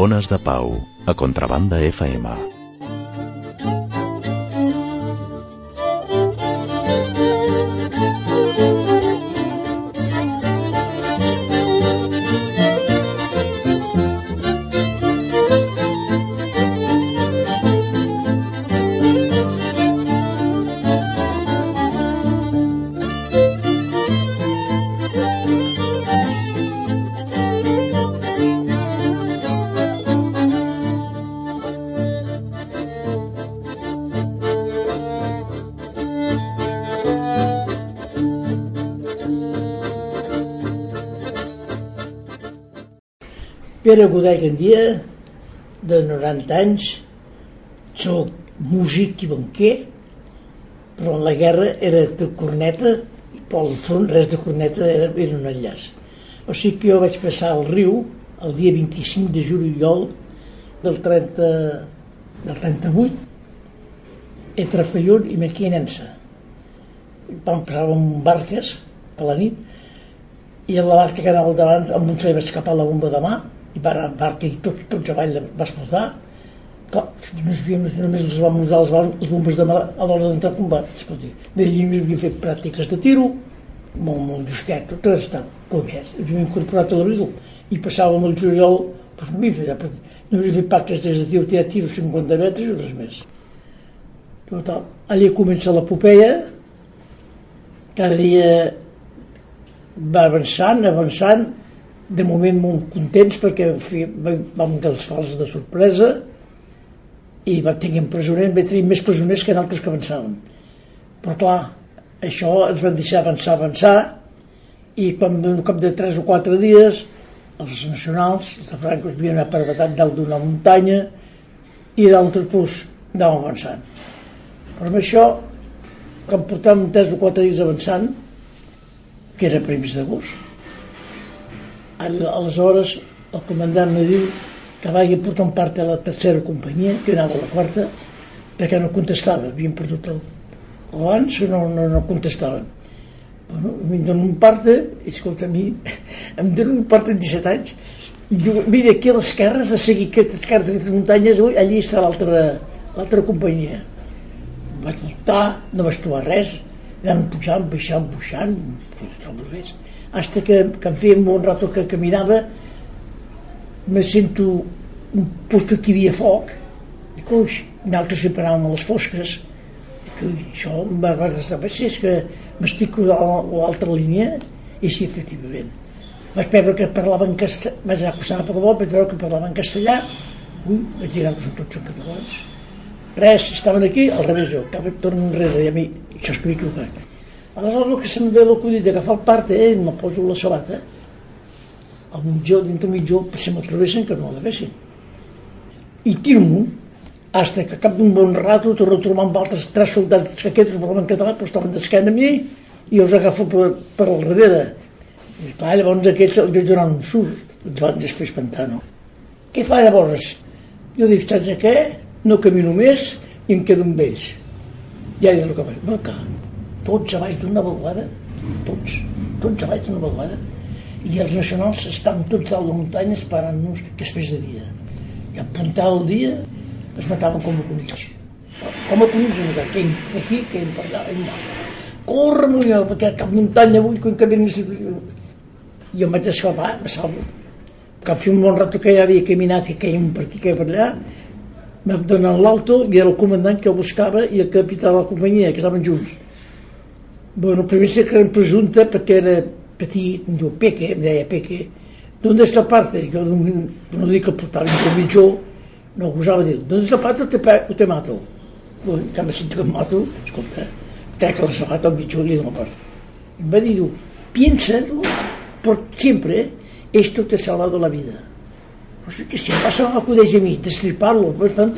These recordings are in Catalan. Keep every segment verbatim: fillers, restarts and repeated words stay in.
Ones de Pau, a Contrabanda F M. Pere Godall Gandia, de noranta anys, soc músic i banquer, però en la guerra era de corneta, i pel front res de corneta, era, era un enllaç. O sigui que jo vaig passar al riu el dia vint-i-cinc de juliol del trenta, del trenta-vuit, entre Faión i Mequinensa. Vam passar amb barques a la nit, i a la barca que anava al davant, amb un se li va escapar la bomba de mà, i va anar a barca i tots, tots avall va explotar. Clar, no havíem, només els vam usar les, les bombes de mà a l'hora d'entrar a combat. Escolti, d'allí havíem fet pràctiques de tiro, molt, molt jusquet, tot estava com és. Havíem incorporat a l'abril i passàvem el juliol, doncs no havíem fet, no havíem fet pràctiques des de tiro, tirar tiro cinquanta metres i res més. Total, allà comença l'epopeia, cada dia va avançant, avançant, de moment molt contents perquè vam dels fals de sorpresa i vam tenir presoners, vam tenir més presoners que en altres que avançaven. Però clar, això ens van deixar avançar, avançar, i quan un cop de tres o quatre dies els nacionals, els de Franco, es havien aparedat dalt d'una muntanya i d'altres doncs anàvem avançant. Però amb això, quan portàvem tres o quatre dies avançant, que era prims d'agost, aleshores el comandant me diu que vagi a portar un part a la tercera companyia, que anava a la quarta, perquè no contestava, havien perdut el abans, no, no, no contestaven. Bueno, em donen un parte, i escolta, a mi em donen un parte de disset anys, i diu, mira, aquí a l'esquerra, de seguir aquestes cares d'aquestes muntanyes, ui, allí està l'altra l'altra companyia. Vaig voltar, no vaig trobar res, anàvem pujant, baixant, pujant, no ho ves. Hasta que, que em feia un bon rato que caminava, me sento un lloc que hi havia foc, i coix, nosaltres sempre anàvem a les fosques, i que això em va restar, si és que m'estic a l'altra línia, i sí, efectivament. Vaig veure que parlaven castellà, vaig anar a acostar per la bola, vaig veure que parlaven castellà, ui, vaig dir que són tots en catalans. Res, estaven aquí, al revés jo, que torno enrere, i a mi, això és que m'he equivocat. Aleshores el que se'm ve l'acudit d'agafar el part, eh, me poso la sabata, el mitjó, dintre el mitjó, se m'atravessen que no l'agafessin. I tiro-m'ho, fins que cap d'un bon rato torno a trobar amb altres tres soldats que aquests parlaven català, però estaven d'esquena a mi, i els agafo per, per al darrere. I clar, llavors aquests els vaig donar un surt, els van desfer espantar, no? Què fa llavors? Jo dic, saps què? No camino més i em quedo amb ells. Ja diré el que vaig, va cá. Tots avall d'una vegada, tots, tots avall d'una vegada, i els nacionals estan tots dalt de muntanya esperant-nos que es fes de dia. I a puntar el dia es mataven com a conills. Com a conills, no, que aquí, que per allà, allà. Corre, molló, perquè cap muntanya avui, quan canvien... I em vaig escapar, me salvo. Que feia un bon rato que ja havia caminat i quèiem per aquí, que per allà, m'ha donat l'alto i era el comandant que el buscava i el capità de la companyia, que estaven junts. Bueno, primer se creen presunta perquè era petit, em diu Peque, em deia Peque, ¿dónde está parte? Yo no dic que portava un mitjó, no gosava dir, ¿dónde está parte o te, o te mato? Bueno, que me sento que em mato, escolta, trec la sabata al mitjó i li dono part. Em va dir, piensa, por siempre, esto te ha salvado la vida. O sigui que si em passa m'acudeix a mi, destripar-lo, per tant,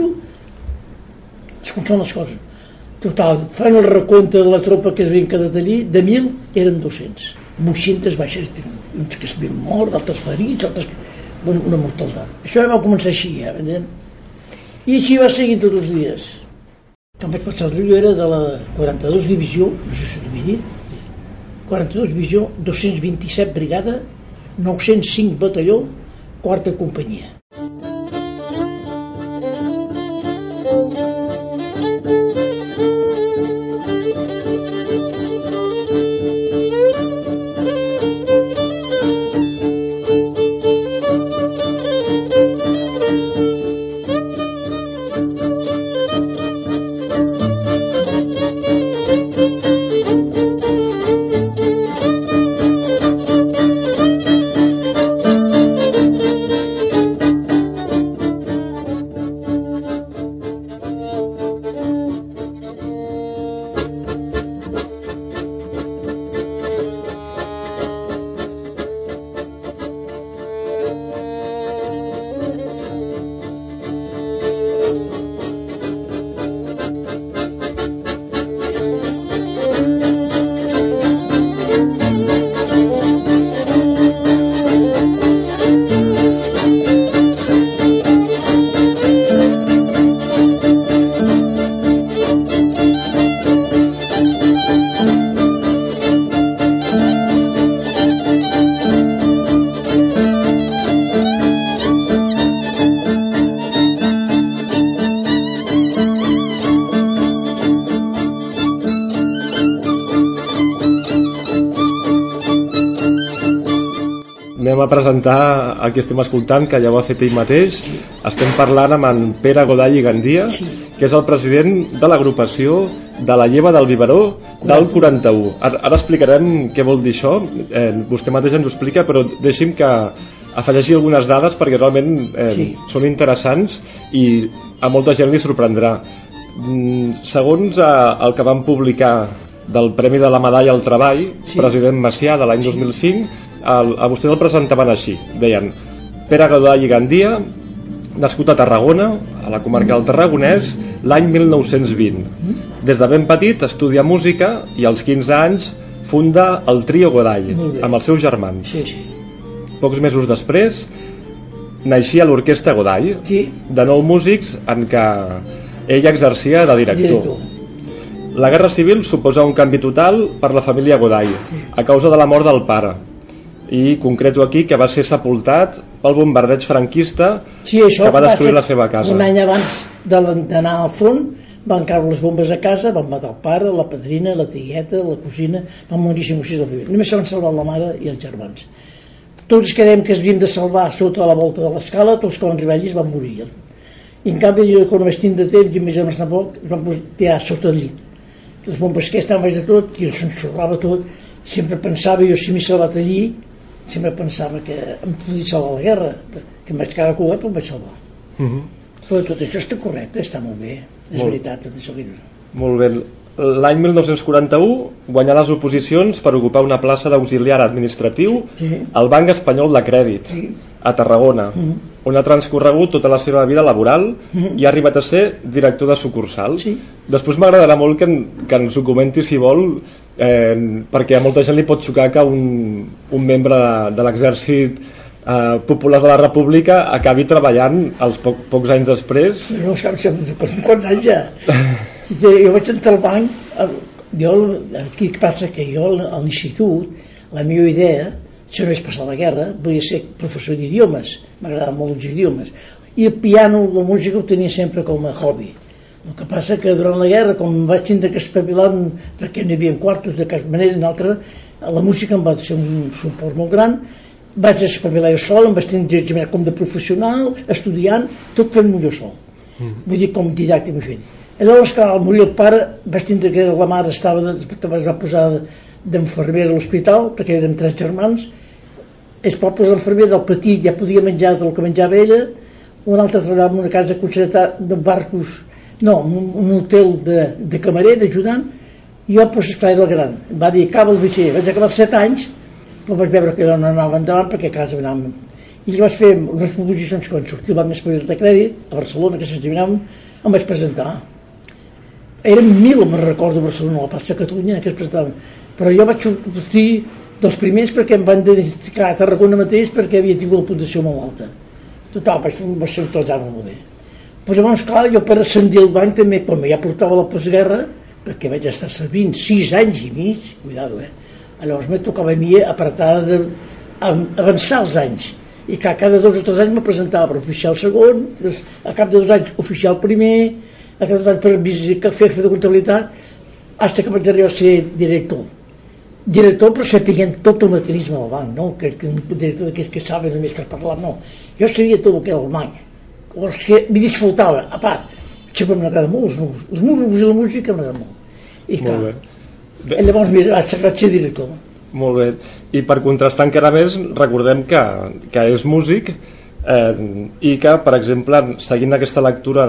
com són les coses. Total, fan el recompte de la tropa que es havien quedat allí, de mil eren dos-cents. vuit-centes baixes, uns que s'havien mort, altres ferits, altres... Bueno, una mortalitat. Això ja va començar així, ja, veiem? I així va seguir tots els dies. Quan vaig passar el riu era de la quaranta-dos divisió, no sé si t'ho havia dit, quaranta-dos divisió, dos-cents vint-i-set brigada, nou-cents cinc batalló, quarta companyia. anem a presentar el que estem escoltant, que ja ho ha fet ell mateix. Estem parlant amb en Pere Godall i Gandia, que és el president de l'agrupació de la Lleva del Biberó del quaranta-u. Ara, ara explicarem què vol dir això, eh, vostè mateix ens ho explica, però deixi'm que afegeixi algunes dades perquè realment eh, sí. són interessants i a molta gent li sorprendrà. Mm, segons eh, el que vam publicar del Premi de la Medalla al Treball, sí. president Macià de l'any dos mil cinc, el, a vostès el presentaven així, deien: Pere Godall i Gandia, nascut a Tarragona, a la comarca del Tarragonès, l'any mil nou-cents vint. Des de ben petit estudia música i als quinze anys funda el Trio Godall amb els seus germans. Sí, sí. Pocs mesos després naixia l'Orquestra Godall, sí. de nou músics en què ell exercia de director. director. La Guerra Civil suposa un canvi total per la família Godall, a causa de la mort del pare. I concreto aquí que va ser sepultat pel bombardeig franquista, sí, que va destruir va la seva casa. Un any abans d'anar al front van caure les bombes a casa, van matar el pare, la padrina, la tieta, la cosina, van morir cinc o sis al família. Només se van salvar la mare i els germans. Tots els que dèiem que es havíem de salvar sota la volta de l'escala, tots que van arribar allí es van morir. I en canvi jo, quan només tinc de temps i més germans tampoc, es van tirar sota el llit. Les bombes que estaven baix de tot i s'ensorrava tot. Sempre pensava, jo si m'he salvat allí, sempre pensava que em podia salvar la guerra, que em vaig quedar a Cuba però em vaig salvar. Uh -huh. Però tot això està correcte, està molt bé, és molt, veritat tot això. Molt bé. L'any mil nou-cents quaranta-u guanyà les oposicions per ocupar una plaça d'auxiliar administratiu sí. al Banc Espanyol de Crèdit, sí. a Tarragona, uh -huh. on ha transcorregut tota la seva vida laboral uh -huh. i ha arribat a ser director de sucursal. Sí. Després m'agradarà molt que, en, que ens ho comenti, si vol, eh, perquè a molta gent li pot xocar que un, un membre de, de l'exèrcit eh, popular de la República acabi treballant els poc, pocs anys després. No saps quants anys ja. Jo vaig entrar al banc, jo, aquí passa que jo a l'institut, la meva idea, si no vaig passar la guerra, volia ser professor d'idiomes, m'agradaven molt els idiomes, i el piano, la música ho tenia sempre com a hobby. El que passa que durant la guerra, com vaig tindre que espavilar perquè no hi havia quartos de cap manera i altra, la música em va ser un suport molt gran, vaig espavilar jo sol, em vaig tindre com de professional, estudiant, tot fent-m'ho jo sol. Mm. Vull dir, com didàctic m'ho fent. Llavors, que al morir el pare, vaig tindre que la mare estava de, es va posar d'enfermera a l'hospital, perquè érem tres germans. Es va posar d'enfermera, el petit ja podia menjar del que menjava ella, un altre treballava en una casa de barcos, no, un, un hotel de, de camarer, d'ajudant, i jo, doncs, esclar, era el gran. Em va dir, acaba el bitxer. Vaig acabar els set anys, però vaig veure que jo no anava endavant, perquè a casa anàvem. I vaig fer unes proposicions que van sortir al Banc Espanyol de Crèdit, a Barcelona, que s'estimaven, em vaig presentar. Eren mil, me'n recordo, a Barcelona, a la plaça de Catalunya, que es presentaven. Però jo vaig sortir dels primers perquè em van dedicar a Tarragona mateix perquè havia tingut la puntuació molt alta. Total, vaig fer un vaixell tot ja molt bé. Però llavors, clar, jo per ascendir al banc també, com ja portava la postguerra, perquè vaig estar servint sis anys i mig, cuidado, eh? Llavors me tocava a mi apretar d'avançar els anys. I que cada dos o tres anys me presentava per oficial segon, a cap de dos anys oficial primer, a cada dos anys per fer de comptabilitat, fins que vaig arribar a ser director. Director, però sapiguent tot el mecanisme del banc, no? Que, que un director d'aquells que saben només per parlar, no. Jo sabia tot el que era el banc. Llavors que m'hi disfrutava, a part, sempre m'agrada molt els números, els números i la música m'agrada molt. I clar, molt llavors vaig ser director. Molt bé, i per contrastar encara més, recordem que, que és músic eh, i que, per exemple, seguint aquesta lectura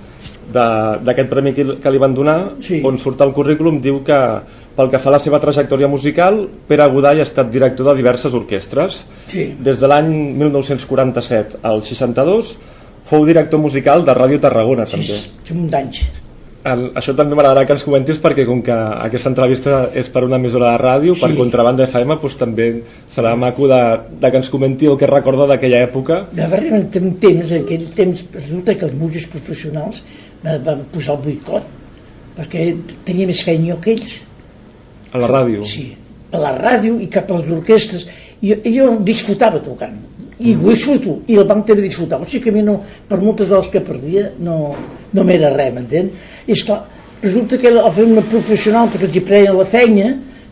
d'aquest premi que, que li van donar, sí. on surt el currículum, diu que pel que fa a la seva trajectòria musical, Pere Godall ha estat director de diverses orquestres. Sí. Des de l'any mil nou-cents quaranta-set al seixanta-dos fou director musical de Ràdio Tarragona, també. Sí, sí, un d'anys. Això també m'agradarà que ens comentis, perquè com que aquesta entrevista és per una emissora de ràdio, sí. per Contrabanda F M, doncs també serà maco de, de que ens comenti el que recorda d'aquella època. De veritat, en temps, en aquell temps, resulta que els músics professionals van posar el boicot, perquè tenia més feina jo que ells. A la ràdio? Sí, a la ràdio i cap a les orquestres. Jo, jo disfrutava tocant, i ho disfruto, i el banc també disfrutava. O sigui que a mi no, per moltes hores que perdia, no, no m'era res, m'entén? I esclar, resulta que al fer una professional, perquè els hi preien la feina,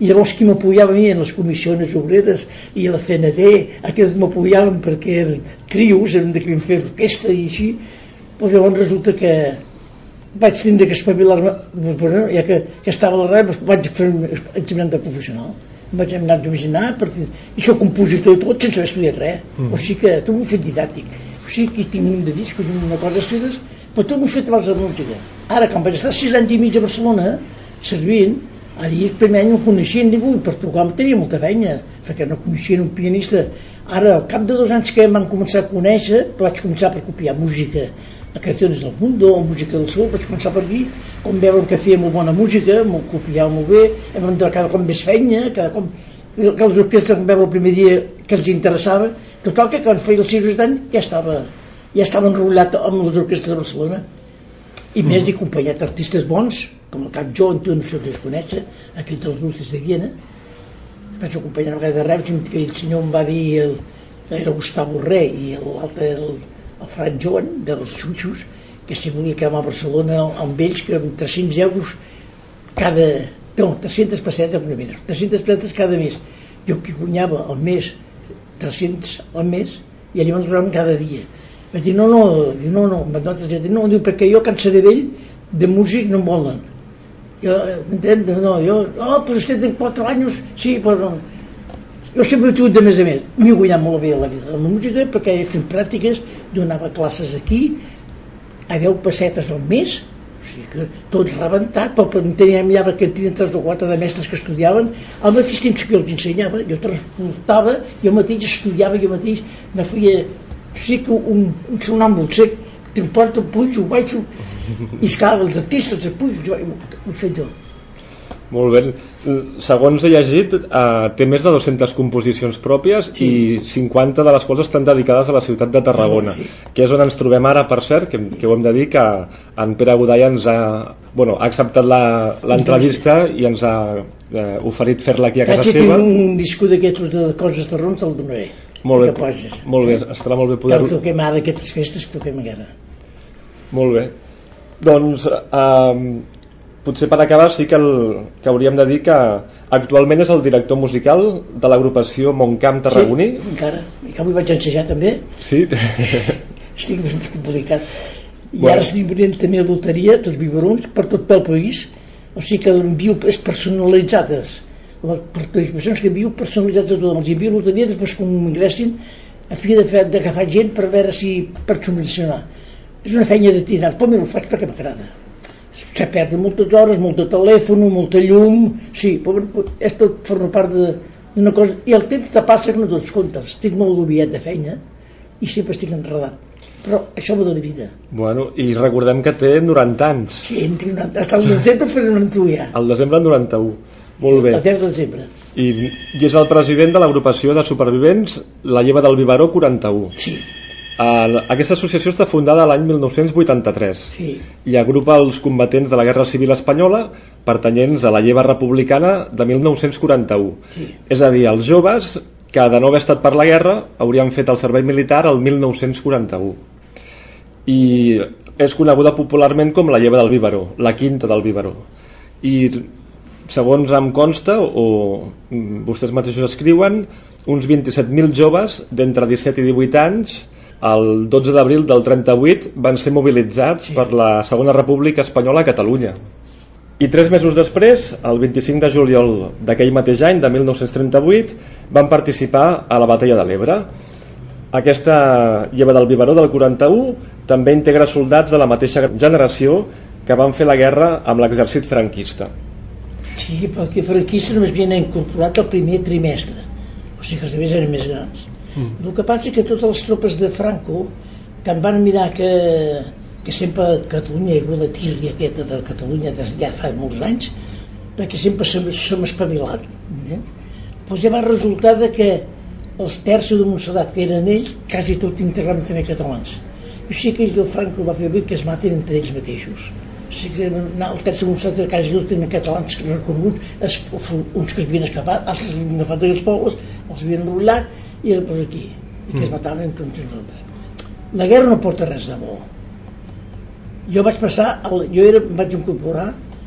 i llavors qui m'apoyava a mi en les comissions obreres i a la C N D, aquests m'apoyaven perquè eren crios, eren de que vam fer orquestra i així, doncs llavors resulta que vaig tindre que espavilar-me, bueno, ja que, que estava a la ràdio, vaig fer un examen de professional, em vaig anar a imaginar, perquè, i soc compositor i tot, sense haver estudiat res, mm. o sigui que tot m'ho he fet didàctic, o sigui que tinc un de discos, una cosa estudiades, però tot m'ho he fet abans de la música. Ara, quan vaig estar sis anys i mig a Barcelona, servint, ara primer any no coneixien ningú, i per tocar tenia molta feina, perquè no coneixien un pianista. Ara, al cap de dos anys que em van començar a conèixer, vaig començar per copiar música a Canciones del Mundo, o música del Sol, vaig començar per aquí, com veuen que feia molt bona música, m'ho copiava molt bé, em van donar cada cop més feina, cada cop que les orquestres em veuen el primer dia que els interessava, total que quan feia els sis anys ja estava, ja estava enrotllat amb les orquestres de Barcelona, i mm. més he acompanyat artistes bons, com el Cap Jo, en tu no sé si conèixer, aquell dels Dulces de Viena, vaig acompanyar una vegada de Reus, que el senyor em va dir, el, era Gustavo Re, i l'altre era el el Fran Joan, dels Xutxos, que si volia quedar a Barcelona amb ells, que amb tres-cents euros cada... no, tres-centes pessetes, no, mira, tres-centes pessetes cada mes. Jo que guanyava al mes tres-cents al mes, i allà me'n trobaven cada dia. Vaig dir, no, no, diu, no, no, no, no, diu, perquè jo cansaré d'ell, de músic no em volen. Jo, entén? No, jo, oh, però vostè té quatre anys, sí, però no. Jo sempre he tingut de més a més, m'he guanyat molt bé la vida de la música perquè he fet pràctiques, donava classes aquí a deu pessetes al mes, o sigui que tot rebentat, però teníem ja que tenien tres o quatre de mestres que estudiaven al mateix temps que jo els ensenyava, jo transportava, jo mateix estudiava, jo mateix me feia, o sigui que un, un sonàmbul sec, t'emporta, pujo, baixo, i escala els artistes, els pujo, jo ho he fet jo. Molt bé. Segons he llegit, eh, té més de dues-centes composicions pròpies, sí. I cinquanta de les quals estan dedicades a la ciutat de Tarragona, sí. Que és on ens trobem ara, per cert, que, que ho hem de dir que en Pere Godall ens ha, bueno, ha acceptat l'entrevista i ens ha eh, oferit fer-la aquí a casa seva. Un disco d'aquests de coses de ron te'l donaré. Molt bé, molt bé, estarà molt bé poder-ho. Que toquem ara aquestes festes, que toquem encara. Molt bé. Doncs... Eh, potser per acabar sí que, el, que hauríem de dir que actualment és el director musical de l'agrupació Montcamp Tarragoní. Sí, encara, i que avui vaig ensejar també. Sí. Estic multiplicat. I bueno. Ara estic venint també a loteria, tots biberons, per tot pel país, o sigui que l'envio és personalitzades, les participacions que envio personalitzades a tothom, els envio a loteria, després com m'ingressin a fi de fer d'agafar gent per veure si per subvencionar. És una feina de tirar, però mira, ho faig perquè m'agrada. Se perden moltes hores, molt de telèfon, molta llum, sí, però és tot forma part d'una cosa, i el temps te passa no tots comptes, estic molt agobiat de feina i sempre estic enredat, però això va de la vida. Bueno, i recordem que té noranta anys. Sí, en tinc noranta, hasta el desembre faré noranta-u ja. El desembre noranta-u, molt bé. El deu de desembre. I, i és el president de l'agrupació de supervivents La Lleva del Biberó quaranta-u. Sí. Uh, aquesta associació està fundada l'any mil nou-cents vuitanta-tres, sí. I agrupa els combatents de la Guerra Civil Espanyola pertanyents a la Lleva Republicana de mil nou-cents quaranta-u, sí. És a dir, els joves que de no haver estat per la guerra haurien fet el servei militar el mil nou-cents quaranta-u, i és coneguda popularment com la Lleva del Biberó, la quinta del Biberó, i segons em consta o vostès mateixos escriuen, uns vint-i-set mil joves d'entre disset i divuit anys el dotze d'abril del trenta-vuit van ser mobilitzats, sí. Per la Segona República Espanyola a Catalunya. I tres mesos després, el vint-i-cinc de juliol d'aquell mateix any, de mil nou-cents trenta-vuit, van participar a la Batalla de l'Ebre. Aquesta Lleva del Biberó del quaranta-u també integra soldats de la mateixa generació que van fer la guerra amb l'exèrcit franquista. Sí, però que franquista només havien incorporat el primer trimestre, o sigui que els altres eren més grans. Mm. El que passa és que totes les tropes de Franco, que en van mirar que, que sempre Catalunya hi ha la tírria aquesta de Catalunya des ja fa molts anys, perquè sempre som, som espavilat, doncs ja va resultar que els terços de Montserrat que eren ells, quasi tot integralment també catalans. I o sigui que el Franco va fer bé que es maten entre ells mateixos. O sigui que el terç de Montserrat quasi tots tenen catalans reconeguts, uns que es havien escapat, altres que havien agafat els pobles, els havien enrotllat i era per aquí, i que es mataven entre uns i nosaltres. La guerra no porta res de bo. Jo vaig passar, el, jo era, em vaig incorporar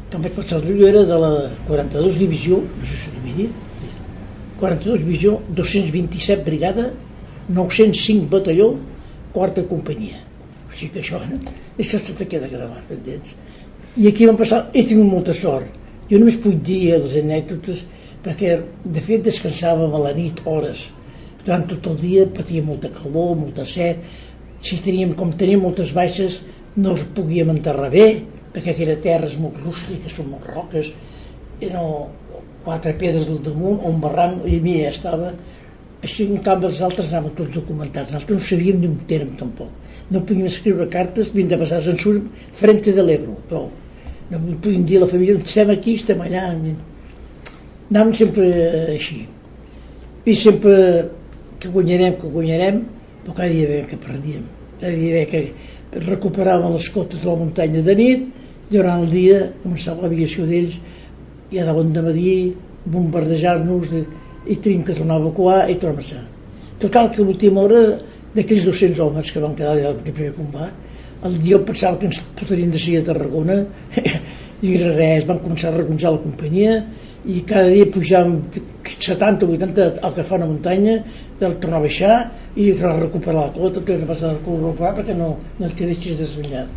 quan vaig passar el riu era de la quaranta-dos divisió, no sé si t'ho havia dit, quaranta-dos divisió, dos-cents vint-i-set brigada, nou-cents cinc batalló, quarta companyia. O sigui que això, això se te queda gravat, entens? I aquí vam passar, he tingut molta sort. Jo només puc dir les anècdotes perquè, de fet, descansàvem a la nit hores. Durant tot el dia patia molta calor, molta set. Si teníem, com teníem moltes baixes, no els podíem enterrar bé, perquè aquella terra és molt rústica, són molt roques, eren quatre pedres del damunt, un barranc, i a mi ja estava. Així, en canvi, els altres anaven tots documentats. Nosaltres no sabíem ni un terme, tampoc. No podíem escriure cartes, havien de passar censura frente de l'Ebro, però no podíem dir a la família, estem aquí, estem allà. Anàvem sempre així. I sempre que guanyarem, que guanyarem, però cada dia veiem que perdíem. Cada dia veiem que recuperàvem les cotes de la muntanya de nit, durant el dia començava l'aviació d'ells, ja daven de matí, bombardejar-nos, i tenim que tornar a evacuar i tornar a marxar. Total, que a l'última hora, d'aquells dos-cents homes que van quedar allà del primer combat, el dia pensava que ens portarien de seguida a Tarragona, i res, van començar a reconjar la companyia, i cada dia pujàvem setanta o vuitanta al que fa una muntanya, del tornar a baixar i tornar a recuperar la cota, tot era passar a recuperar perquè no, no et quedessis desvetllat.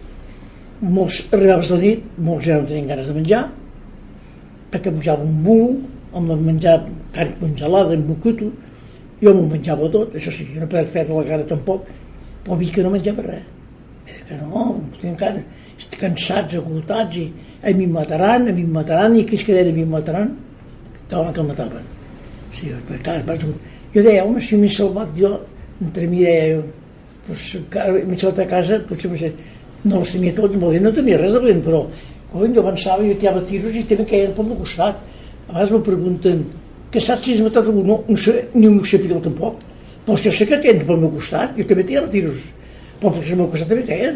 Molts arribaves a la nit, molts ja no tenien ganes de menjar, perquè pujava un bul amb el menjar carn congelada, amb mocuto. Jo m'ho menjava tot, això sí, no podem perdre la cara tampoc, però vi que no menjava res. Que no, encara estic cansats, agotats, i a mi em mataran, a mi em mataran, i aquells que deien a mi em mataran, que el mataven. Sí, perquè, jo deia, home, si m'he salvat jo, entre mi deia, doncs, m'he salvat a casa, potser no sé, no els tenia tots, no tenia res de dolent, però quan jo avançava, jo tirava tiros i també queien pel meu costat. A vegades me pregunten, que saps si has matat algú? No, no sé, ni m'ho sapigueu tampoc. Però jo sé que queien pel meu costat, jo també tirava tiros, però perquè al meu costat també queien.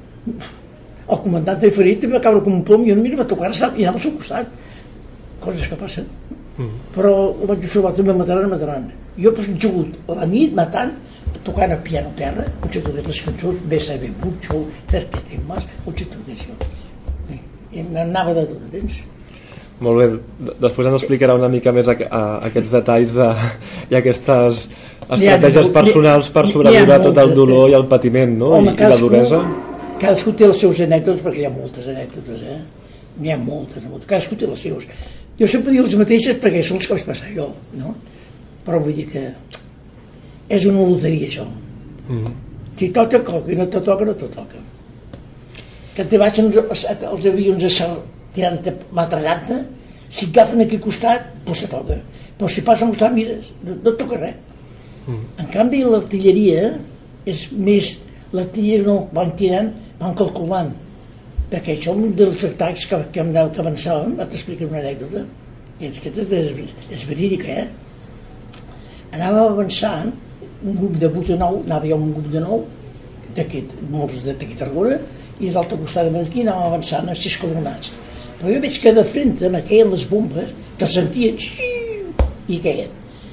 El comandant de ferit també va caure com un plom i jo no m'hi va tocar, sap, i anava al seu costat. Coses que passen. Mm. Però ho vaig observar, també mataran, mataran. Jo he jugut a la nit matant, tocant a piano terra, potser totes les cançons, Bésame mucho, Cerquete más, potser tot això. I m'anava de tot, entens? Molt bé, després ens explicarà una mica més a, a, a aquests detalls de, i aquestes estratègies personals per sobreviure a tot el dolor i el patiment, no? Home, i, i la duresa. Cadascú té les seves anècdotes, perquè hi ha moltes anècdotes, eh? N'hi ha moltes, moltes, cadascú té les seves. Jo sempre dic les mateixes perquè són les que vaig passar jo, no? Però vull dir que és una loteria, això. Mm-hmm. Si toca, coca, i no te toca, no te toca. Que te baixen els, els avions a sal, tirant-te, matrallant-te, si et agafen aquí al costat, doncs te toca. Però si passa al costat, mires, no, no et toca res. Mm. En canvi, l'artilleria és més... L'artilleria no van tirant, van calculant. Perquè això, un dels atacs que, que, que avançàvem, va t'explicar una anècdota, que és, que és, és verídica, eh? Anàvem avançant, un grup de vuit o nou, anava ja un grup de nou, d'aquest, molts d'aquí Tarragona, i de l'altre costat de aquí anàvem avançant a sis colonats. Però jo veig que de frente me queien les bombes, que els sentien i queien.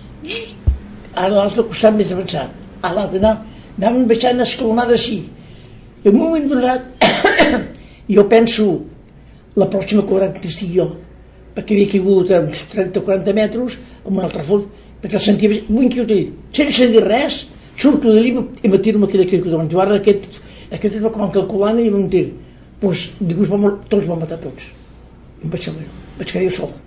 A l'altre costat més avançat, a l'altre anàvem baixant escalonada així. I en un moment donat, jo penso, la pròxima quaranta estic jo, perquè havia caigut a uns trenta o quaranta metres, amb un altre fons, perquè el sentia, vull que jo t'he dit, sense dir res, surto d'allí i me tiro amb aquella que davant. Llavors aquest, aquest es va com calculant i em tir. Doncs ningú es va, tots van matar tots. I em vaig saber, vaig quedar jo sol.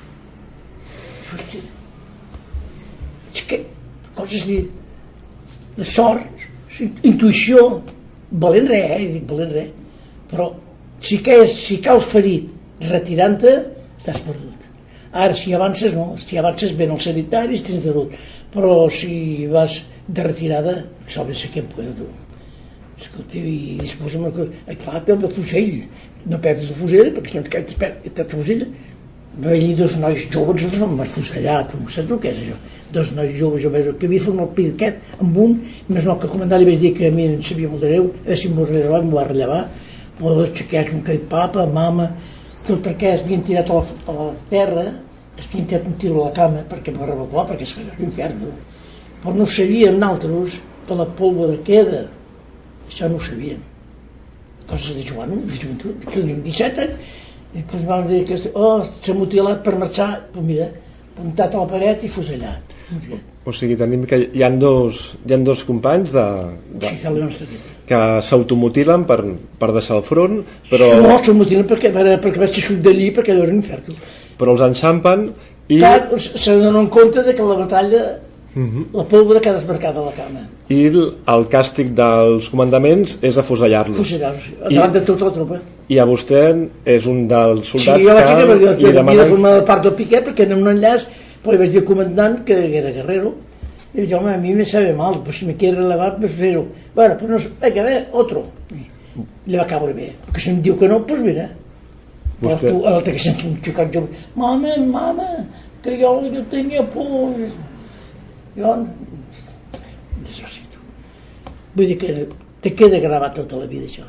És que coses de, de sort, intuïció, valent res, eh? Dic, valent res. Però si, caus, si caus ferit retirant-te, estàs perdut. Ara, si avances, no. Si avances ben als sanitaris, tens de tot. Però si vas de retirada, sàlvese quien pueda, tu. Escolta, i després amb el, clar, té el fusell. No perdis el fusell, perquè si no et perds el fusell. Va venir dos nois joves, no m'has fusellat, no saps el que és això? Dos nois joves, jo veig que havia format el piquet amb un, més no que el comandant li vaig dir que a mi em sabia molt de greu, a veure si m'ho rellevar, m'ho va rellevar, però dos xiquets, un que papa, mama, tot perquè es havien tirat a la, a la terra, es havien tirat un tiro a la cama perquè m'ho va revacuar, perquè es feia l'infern. Però no sabien altres que la pólvora queda, això no ho sabien. Coses de Joan, de joventut, tenim disset anys, I que ens van dir que oh, s'ha mutilat per marxar, doncs mira, puntat a la paret i fusellat. O sigui, tenim que hi ha dos, hi ha dos companys de, de, sí, la nostra vida. Que s'automutilen per, per deixar el front, però... No, s'automutilen perquè, perquè vaig surt d'allí, perquè allò era un inferno. Però els enxampen i... Clar, se donen compte de que la batalla, uh-huh. la pólvora queda desmarcada a la cama. I el, el càstig dels comandaments és afusellar-los. Afusellar-los, davant de tota la tropa. I a vostè és un dels soldats sí, jo vaig que... Sí, jo havia demanen... de formar part del piquet perquè en un enllaç, però li vaig dir al comandant que era guerrero. Y yo, a mí me sabe mal, pues si me quiere relevar, prefiero. Bueno, pues no, venga, a ver, otro. Le va a caure bé. Perquè si em diu que no, doncs mira. Però tu, a l'altre que se'ns un xocat, jo, mama, mama, que jo, jo tenia por. Jo... Desgràcia. Vull dir que te queda gravat tota la vida, això.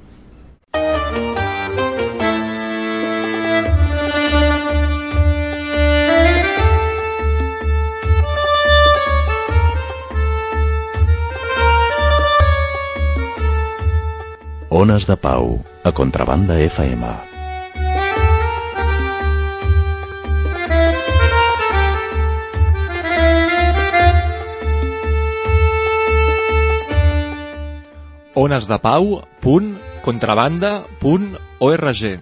Ones de Pau, a Contrabanda F M. onesdepau punt contrabanda punt org.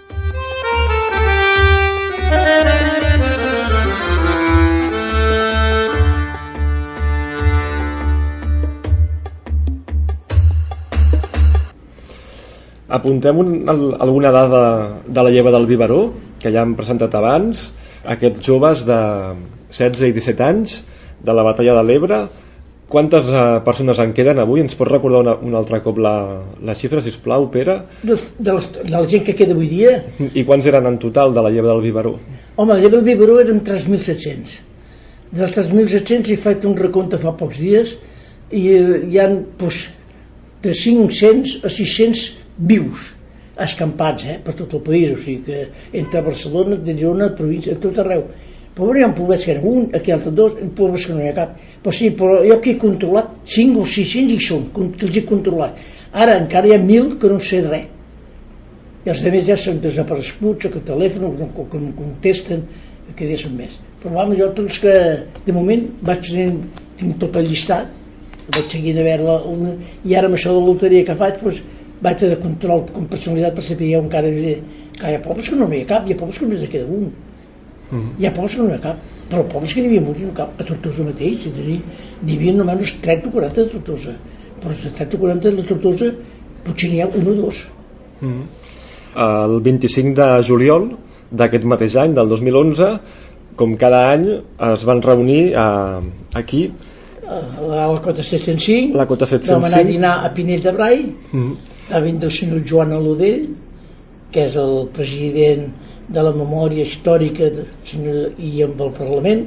Apuntem un, alguna dada de la lleva del biberó, que ja hem presentat abans, aquests joves de setze i disset anys de la batalla de l'Ebre. Quantes uh, persones en queden avui? Ens pots recordar una, un altre cop la, la xifra, sisplau, Pere? De, de, de la gent que queda avui dia? I quants eren en total de la lleva del biberó? Home, la lleva del biberó eren tres mil set-cents. Dels tres mil set-cents he fet un recompte fa pocs dies i hi ha doncs, de cinc-cents a sis-cents vius, escampats eh, per tot el país, o sigui que entre Barcelona, de Girona, província, tot arreu. Però hi ha poblets que eren un, aquí altres dos, pobles que no hi ha cap. Però sí, però jo que he controlat cinc o sis-cents i són, que els he controlat. Ara encara hi ha mil que no sé res. I els altres ja són desapareguts, que el telèfon, que no contesten, que ja són més. Però vam, jo tots que de moment vaig tenint, tinc tot el llistat, vaig seguint a veure una, i ara amb això de la loteria que faig, doncs, vaig a de control com personalitat per saber on encara hi ha pobles que no hi ha cap, hi ha pobles que només hi queda un. Mm-hmm. Hi ha pobles que no hi ha cap, però pobles que n'hi havia molts no cap. A Tortosa mateix, és a dir, n'hi havia només uns trenta o quaranta de Tortosa, però de trenta o quaranta de Tortosa potser n'hi ha un o dos. Mm-hmm. El vint-i-cinc de juliol d'aquest mateix any, del dos mil onze, com cada any es van reunir a, aquí a la cota set-cents cinc, la cota set-cents cinc. Vam anar a dinar a Pinell de Brai. Mm-hmm. Va vindre el senyor Joan Alodell, que és el president de la memòria històrica de, senyor, i amb el Parlament,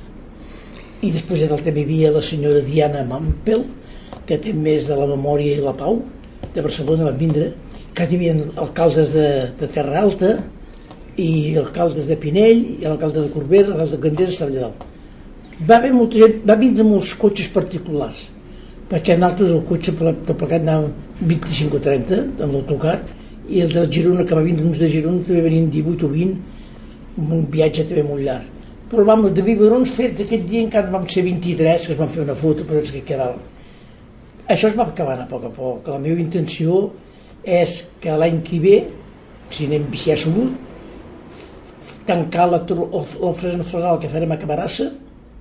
i després també hi havia la senyora Diana Mampel, que té més de la memòria i la pau de Barcelona, van vindre, que hi havia alcaldes de, de Terra Alta i alcaldes de Pinell i l'alcalde de Corbera, l'alcalde de Candela, estava allà dalt. Va haver molta gent, va vindre molts cotxes particulars, perquè nosaltres el cotxe tot plegat anàvem vint-i-cinc o trenta amb l'autocar, i el de Girona, que va vindre uns de Girona, també venien divuit o vint, un viatge també molt llarg. Però vam, de biberons fets aquest dia encara vam ser vint-i-tres, que es van fer una foto, però és que quedaven. Això es va acabar a poc a poc. La meva intenció és que l'any que ve, si anem si hi ha salut, tancar l'ofrena floral que farem a Camarassa.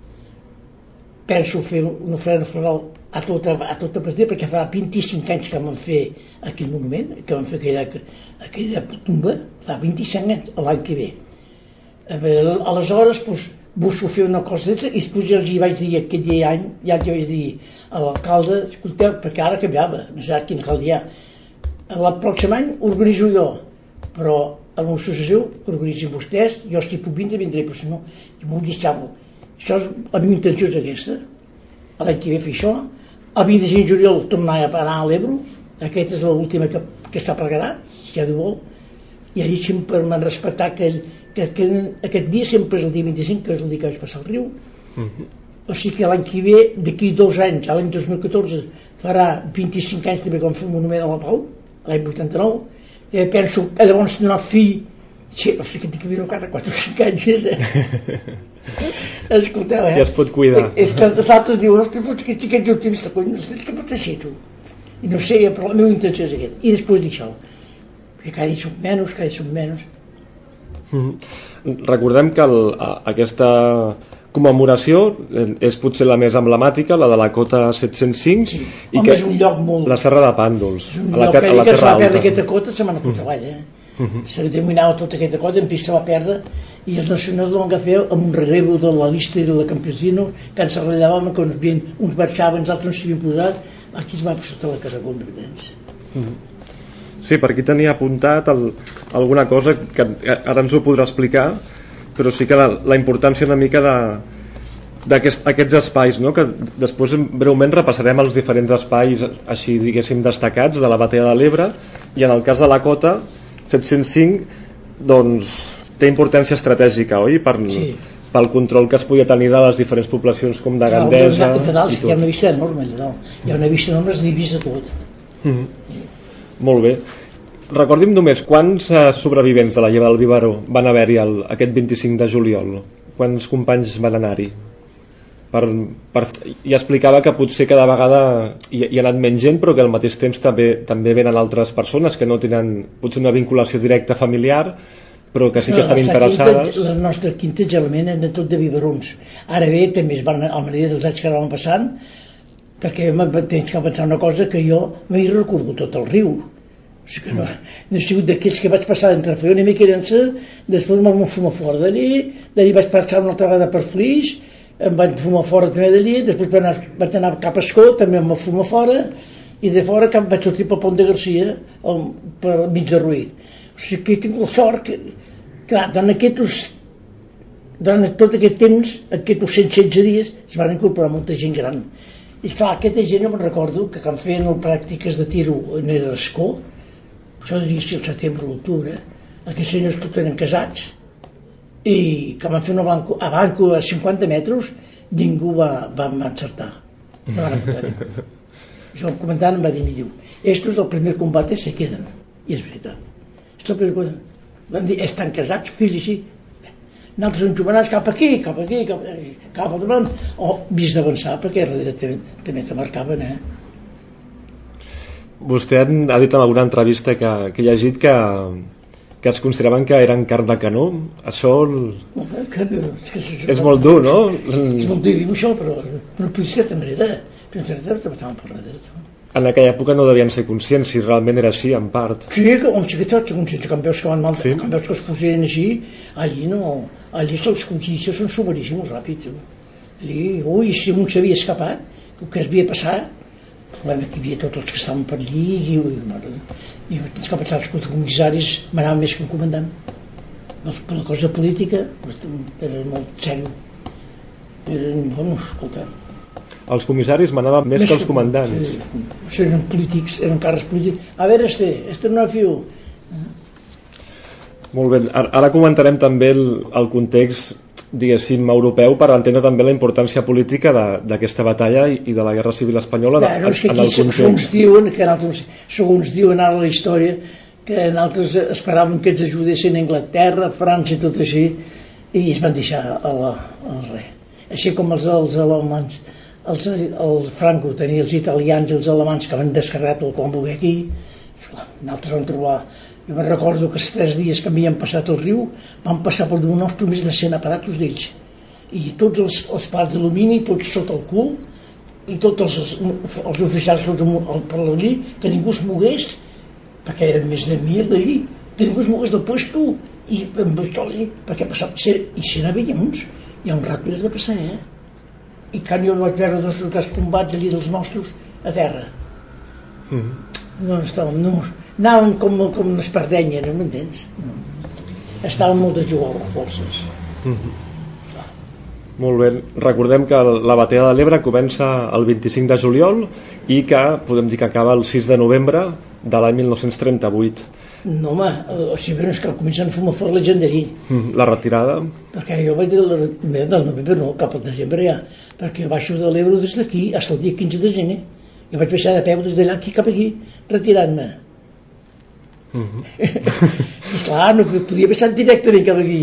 Penso fer una ofrena floral a tota, a tota partida, perquè fa vint-i-cinc anys que vam fer aquell monument, que vam fer aquella, aquella tumba, fa vint-i-cinc anys, l'any que ve. Aleshores, doncs, busco fer una cosa d'ells, i després ja els hi vaig dir aquell dia any, ja els hi vaig dir a l'alcalde, escolteu, perquè ara canviava, no sé quin alcalde hi ha. El pròxim any organitzo jo, però a l'associació que organitzin vostès, jo si puc vindre, vindré, però si no, jo vull deixar-ho. Això és, la meva intenció és aquesta, l'any que ve fer això, el vint-i-cinc de juliol tornar a parar a l'Ebro, aquesta és l'última que, que s'aplegarà, si ja Déu vol, i allí sempre m'han respectat que, que, que aquest dia sempre és el dia vint-i-cinc, que és el dia que vaig passar al riu. Mm-hmm. O sigui que l'any que ve, d'aquí dos anys, a l'any dos mil catorze, farà vint-i-cinc anys també que vam fer un monument a la Pau, l'any vuitanta-nou, eh, penso que llavors donar fi Sí, o sigui que tinc que viure cada quatre o cinc anys, eh? Escolteu, eh? Ja es pot cuidar. És que els altres diuen, ostres, però aquests xiquets optimistes, cony, no sé, que pots ser així, tu. I no sé, però la meva intenció és aquest. I després dic això, que cada dia som menys, cada dia som menys. Mm-hmm. Recordem que el, aquesta commemoració és potser la més emblemàtica, la de la cota set-cents cinc, sí. i Home, que és un lloc molt... la Serra de Pàndols, és un a la, lloc a la que Terra se va Alta. perdre aquesta cota, se m'ha anat avall, eh? Mm-hmm. Se determinava tota aquesta cota, en pis se va perdre, i els nacionals ho van agafar amb un relevo de la lista i de la Campesino, que ens arrellàvem, que uns, havien, uns marxaven, els altres no s'hi havien posat, aquí es va sota la casa Gondra, mm-hmm. Sí, per aquí tenia apuntat el, alguna cosa que ara ens ho podrà explicar, però sí que la, la importància una mica de d'aquests aquest, espais, no? Que després breument repassarem els diferents espais així diguéssim destacats de la batalla de l'Ebre, i en el cas de la cota set-cents cinc doncs té importància estratègica, oi? Per, sí. Pel control que es podia tenir de les diferents poblacions com de Gandesa de dalt, i tot. Hi ha una vista enorme allà dalt, hi ha una vista enorme, es divisa tot. Mm-hmm. Sí. Molt bé. Recordi'm només quants sobrevivents de la lleva del Biberó van haver-hi aquest vint-i-cinc de juliol? Quants companys van anar-hi? Per, per, ja explicava que potser cada vegada hi, hi ha anat menys gent, però que al mateix temps també, també venen altres persones que no tenen potser una vinculació directa familiar, però que sí que estan interessades. Quinta, la nostra quinta germana era tot de biberons. Ara bé, també es van, al medida dels anys que anaven passant, perquè tens que pensar una cosa, que jo m'he recorregut tot el riu. O sigui que no, no he sigut d'aquells que vaig passar d'entre Faió una mica llença, després me'n fumar fora d'allí, d'allí vaig passar una altra vegada per Flix, em vaig fumar fora també d'allí, després vaig anar, vaig anar cap a Escó, també em vaig fumar fora, i de fora que vaig sortir pel Pont de Garcia, el, per mig de Ruït. O sigui que he tingut la sort que, clar, durant aquests, durant tot aquest temps, aquests cent setze dies, es van incorporar molta gent gran. I clar, aquesta gent jo me'n recordo que quan feien les pràctiques de tiro en l'Escó, això devia ser el setembre o l'octubre, aquests senyors tots eren casats, i que van fer una banco, a banco a cinquanta metres, ningú va, va encertar. No van encertar. Això el comandant em va dir, diu, estos del primer combate se queden. I és veritat. Estos del primer combate. Van dir, estan casats, fills i així. Nosaltres ens juvenals cap aquí, cap aquí, cap, cap al davant, o vist d'avançar, perquè darrere també, també te marcaven, eh? Vostè ha dit en alguna entrevista que, que he llegit que, que es consideraven que eren carn de canó. Això el... és molt dur, no? És molt dur dir això, però no podia ser de manera. En aquella època no devien ser conscients si realment era així, en part. Sí, que un xiquetot, quan veus que van mal, sí? Quan veus que es posen així, allí no, allí els conquistes són sumaríssims, ràpid. Allí, ui, si un s'havia escapat, el que es havia passat, el problema que hi havia tots els que estaven per allí, i, i, i tens que pensar que els comissaris manaven més que un comandant. Per la cosa política, era molt sèrio. Eren, bueno, escolta... Els comissaris manaven més, més que els comandants. Sí, eren polítics, eren càrrecs polítics. A veure, este, este no fiu. Molt bé, ara comentarem també el, el context, diguéssim, europeu, per entendre també la importància política d'aquesta batalla i, i de la Guerra Civil Espanyola. Ja, no, és que aquí segons diuen, que altres, segons diuen ara la història, que nosaltres esperàvem que ens ajudessin a Anglaterra, França i tot així, i es van deixar al rei. Així com els, els alemanys. Els, el Franco tenia els italians i els alemans que van descarregar tot quan voler aquí. Nosaltres vam trobar, jo me'n recordo que els tres dies que havien passat el riu van passar pel damunt nostre més de cent aparatos d'ells, i tots els, els pals d'alumini tots sota el cul, i tots els, els oficials tots per allí, que ningú es mogués, perquè eren més de mil d'allí, que ningú es mogués del puesto, i amb això allí, perquè passava, i si n'havia uns, hi ha un rato de passar, eh? I quan jo vaig veure dos o tres combats allí dels nostres a terra, mm-hmm. no estàvem, no, anàvem com, com una espardenya, no m'entens? No. Estàvem molt desiguals les forces. Mm-hmm. Molt bé, recordem que la batalla de l'Ebre comença el vint-i-cinc de juliol i que podem dir que acaba el sis de novembre de l'any mil nou-cents trenta-vuit. No, home, o sigui, és que comencen a fumar fort la gent d'allí. La retirada? Perquè jo vaig dir del novembre, no, cap al desembre ja, perquè jo baixo de l'Ebre des d'aquí fins al dia quinze de gener. Jo vaig baixar de peu des d'allà aquí cap aquí, retirant-me. Doncs clar, no podia passar directament cap aquí.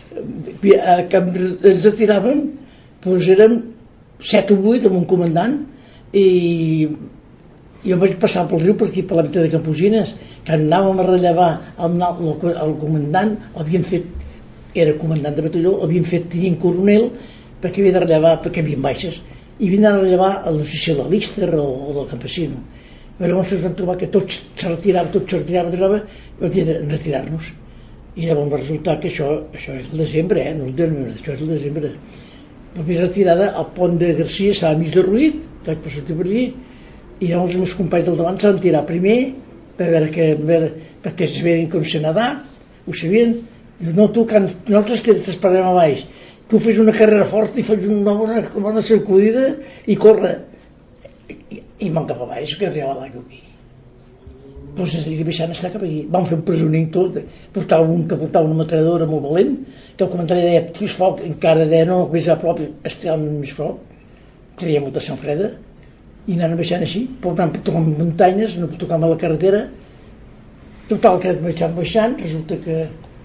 Que ens retiraven, doncs érem set o vuit amb un comandant, i jo vaig passar pel riu per aquí, per la meitat de Campusines, que anàvem a rellevar el, el, el comandant, l'havien fet, era comandant de batalló, l'havien fet tinent coronel, perquè havia de rellevar, perquè hi havia baixes, i havien de rellevar el no sé si de l'Íster o, o del Campesino. Però llavors es van trobar que tot se retirava, tot se retirava, retirava, i vam dir de retirar-nos. I llavors va resultar que això, això és el desembre, eh? No el desembre, això és el desembre. La primera retirada al pont de Garcia estava mig derruït, vaig per sortir per allí, i llavors els meus companys del davant s'han tirat primer, per veure que, per veure, perquè sabien que no sé nedar, ho sabien. Diu, no, tu, que nosaltres que t'esperarem a baix, tu fes una carrera forta i fes una bona, bona sacudida i corre. I, i van cap a baix, que arribava l'aigua aquí. Doncs li deixant estar cap aquí. Vam fer un presoner i tot, portava un que portava una metralladora molt valent, que el comentari deia, fes foc, encara deia, no, més a prop, estem més foc, traia molta sang freda, i anant baixant així, però anant tocant muntanyes, no tocant a la carretera, total que baixant, baixant, resulta que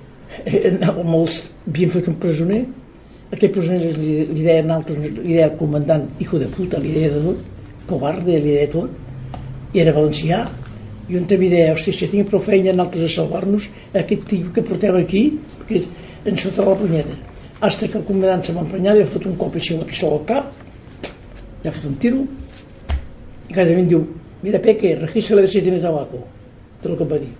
amb els havien fet un presoner, aquell presoner li, li deia altres, li deia el comandant, hijo de puta, li deia de tot, covarde, li deia tot, i era valencià, i on també deia, hòstia, si tinc prou feina en altres a salvar-nos, aquest tio que portem aquí, que ens sota la punyeta. Hasta que el comandant se va emprenyar, li ha fot un cop així a la pistola al cap, li ha fot un tiro, i cada vegada diu, mira Peque, regístrale si tienes tabaco, tot el que em va dir.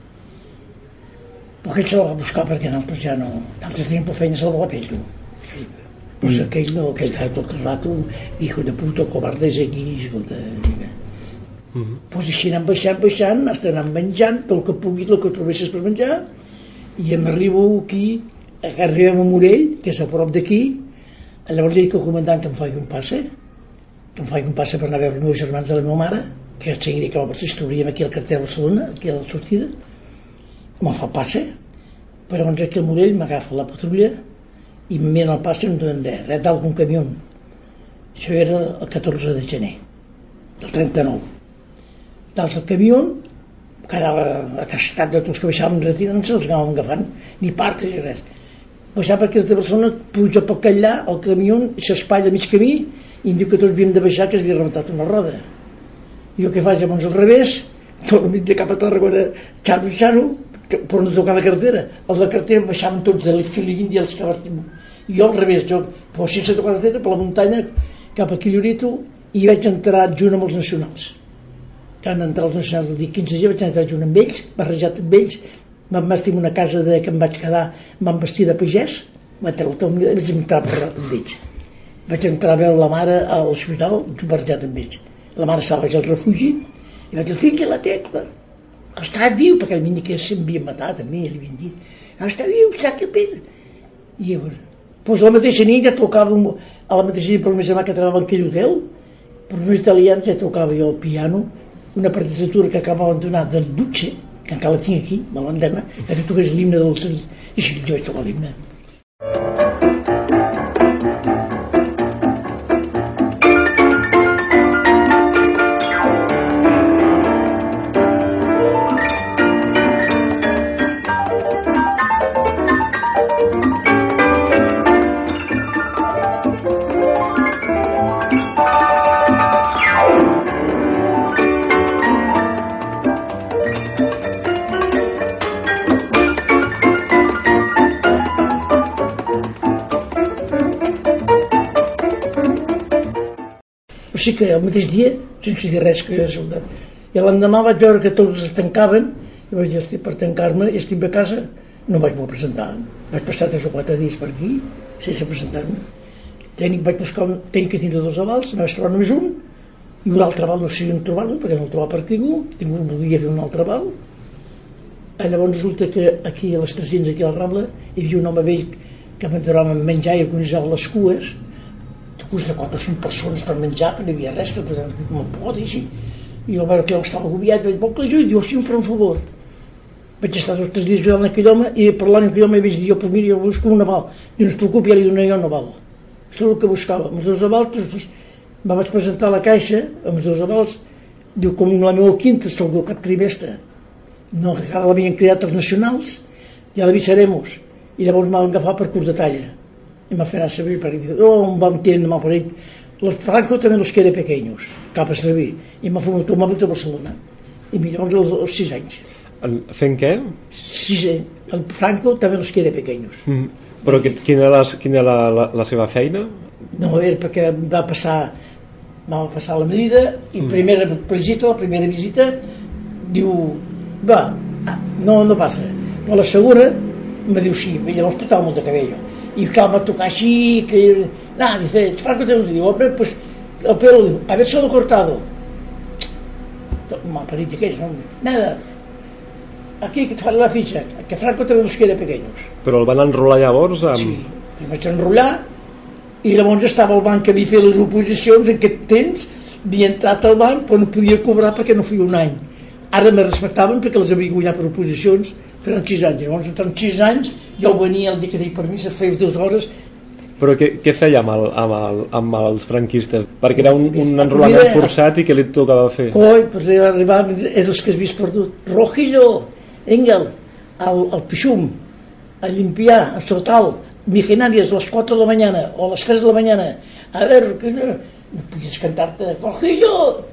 Però aquell se la va buscar perquè nosaltres ja no, nosaltres teníem prou feina a salvar la pell, tu. Però mm. aquell no, aquell tot el rato, hijo de puta, cobardes aquí, escolta, mira. Mm-hmm. Pues així anant baixant, baixant, hasta anant menjant tot el que puguis, el que trobessis per menjar, i em arribo aquí, arribem a Morell, que és a prop d'aquí, llavors li dic al comandant que em faci un passe, que em faci un passe per anar a veure els meus germans de la meva mare, que seguiria que ens trobaríem aquí al carrer de Barcelona, aquí a la sortida, me'n fa el passe, però llavors aquí al Morell m'agafa la patrulla i em miren el passe i no em donen res, res d'algun camió. Això era el catorze de gener del trenta-nou. Dalt del camió, que anava atestat de tots que baixàvem retirant, se els anàvem agafant, ni partes ni res. Baixava perquè de Barcelona, puja per allà, el camió s'espatlla a mig camí i em diu que tots havíem de baixar, que s'havia rebentat una roda. I jo què faig? Llavors al revés, torno de cap a Tarragona, xano, xano, però no tocar la carretera. Els de la carretera baixaven tots de l'Filiguín i els que i jo al revés, jo, però sense tocar la carretera, per la muntanya, cap a Quillorito, i vaig entrar junt amb els nacionals. Que han d'entrar els nacionals el dia quinze de gener, vaig entrar junt amb ells, barrejat amb ells, vam vestir en una casa de, que em vaig quedar, em van vestir de pagès, vaig treure ells i entrar barrejat amb ells. Vaig entrar a veure la mare a l'hospital, barrejat amb ells. La mare estava al refugi, i vaig dir, fill, la tecla, està viu, perquè el mini que s'havia matat a mi, li havien dit, està viu, està que peta. I llavors, doncs la mateixa nit ja tocava, a la mateixa nit per la meva germà que treballava en aquell hotel, per uns italians ja tocava jo el piano, una partitura que acabaven de donar del Duce, que encara la tinc aquí, me l'han d'anar, que toqués l'himne del Cerí, i així jo vaig tocar l'himne. O sigui que el mateix dia, sense dir res que era soldat. I l'endemà vaig veure que tots es tancaven, i vaig dir, per tancar-me, i estic a casa, no vaig poder presentar. Vaig passar tres o quatre dies per aquí, sense presentar-me. Tècnic vaig buscar un tècnic que tindria dos avals, no vaig trobar només un, i un altre aval no sé on trobar-lo, perquè no el trobava per ningú, ningú volia fer un altre aval. I llavors resulta que aquí a les tres-cents, aquí a la Rambla, hi havia un home vell que m'entrava a menjar i organitzava les cues, curs de quatre o cinc persones per menjar, que no hi havia res, que no pot, i així. I jo veure que jo estava agobiat, vaig dir, vol que l'ajudi? Diu, sí, em farà un favor. Vaig estar dos o tres dies jugant amb aquell home, i parlant amb aquell home i vaig dir, jo, pues mira, jo busco un aval. I no es preocupi, ja li donaré jo un aval. Això és el que buscava. Amb els dos avals, doncs, me vaig presentar a la caixa, amb els dos avals, diu, com la meva quinta, sóc del cap trimestre. no, que encara l'havien criat els nacionals, ja l'avisaremos, i llavors m'han agafat per curs de talla i m'ha fet anar a servir per dir, oh, un bon temps m'ha parit, los Franco també los quiere pequeños, cap a servir, i m'ha fet un automòbil a Barcelona, i mira, llavors als, als sis anys. Fent què? Sisè, el Franco també los quiere pequeños. Mm. Però quina era, la, quina era la, la seva feina? No, era perquè va passar va passar la medida i mm. primera visita, la primera visita diu, va, no, no passa, però la segura me diu sí, i llavors tocava molt de cabello i cal va tocar així que, nah, dice, Franco te diu, hombre, pues el pelo, diu, a ver solo cortado m'ha parit d'aquells, no? Nada, aquí que et faré la fitxa, que Franco te los quiere pequeños. Però el van enrolar llavors amb... Sí, el vaig enrolar i llavors estava al banc que havia fet les oposicions en aquest temps, havia entrat al banc però no podia cobrar perquè no feia un any. Ara me respectaven perquè les havia guanyat per oposicions, feien sis anys, llavors en sis anys jo venia el dia que tenia permís a fer dues hores. Però què, què feia amb, el, amb, el, amb els franquistes? Perquè era un, un enrolament forçat i què li tocava fer? Coi, per arribar eren els que havies perdut. Rojillo, Engel, el, el Pixum, a limpiar, a Sotal, Migenàries a les quatre de la mañana o a les tres de la mañana. A veure, no podies cantar-te, Rojillo!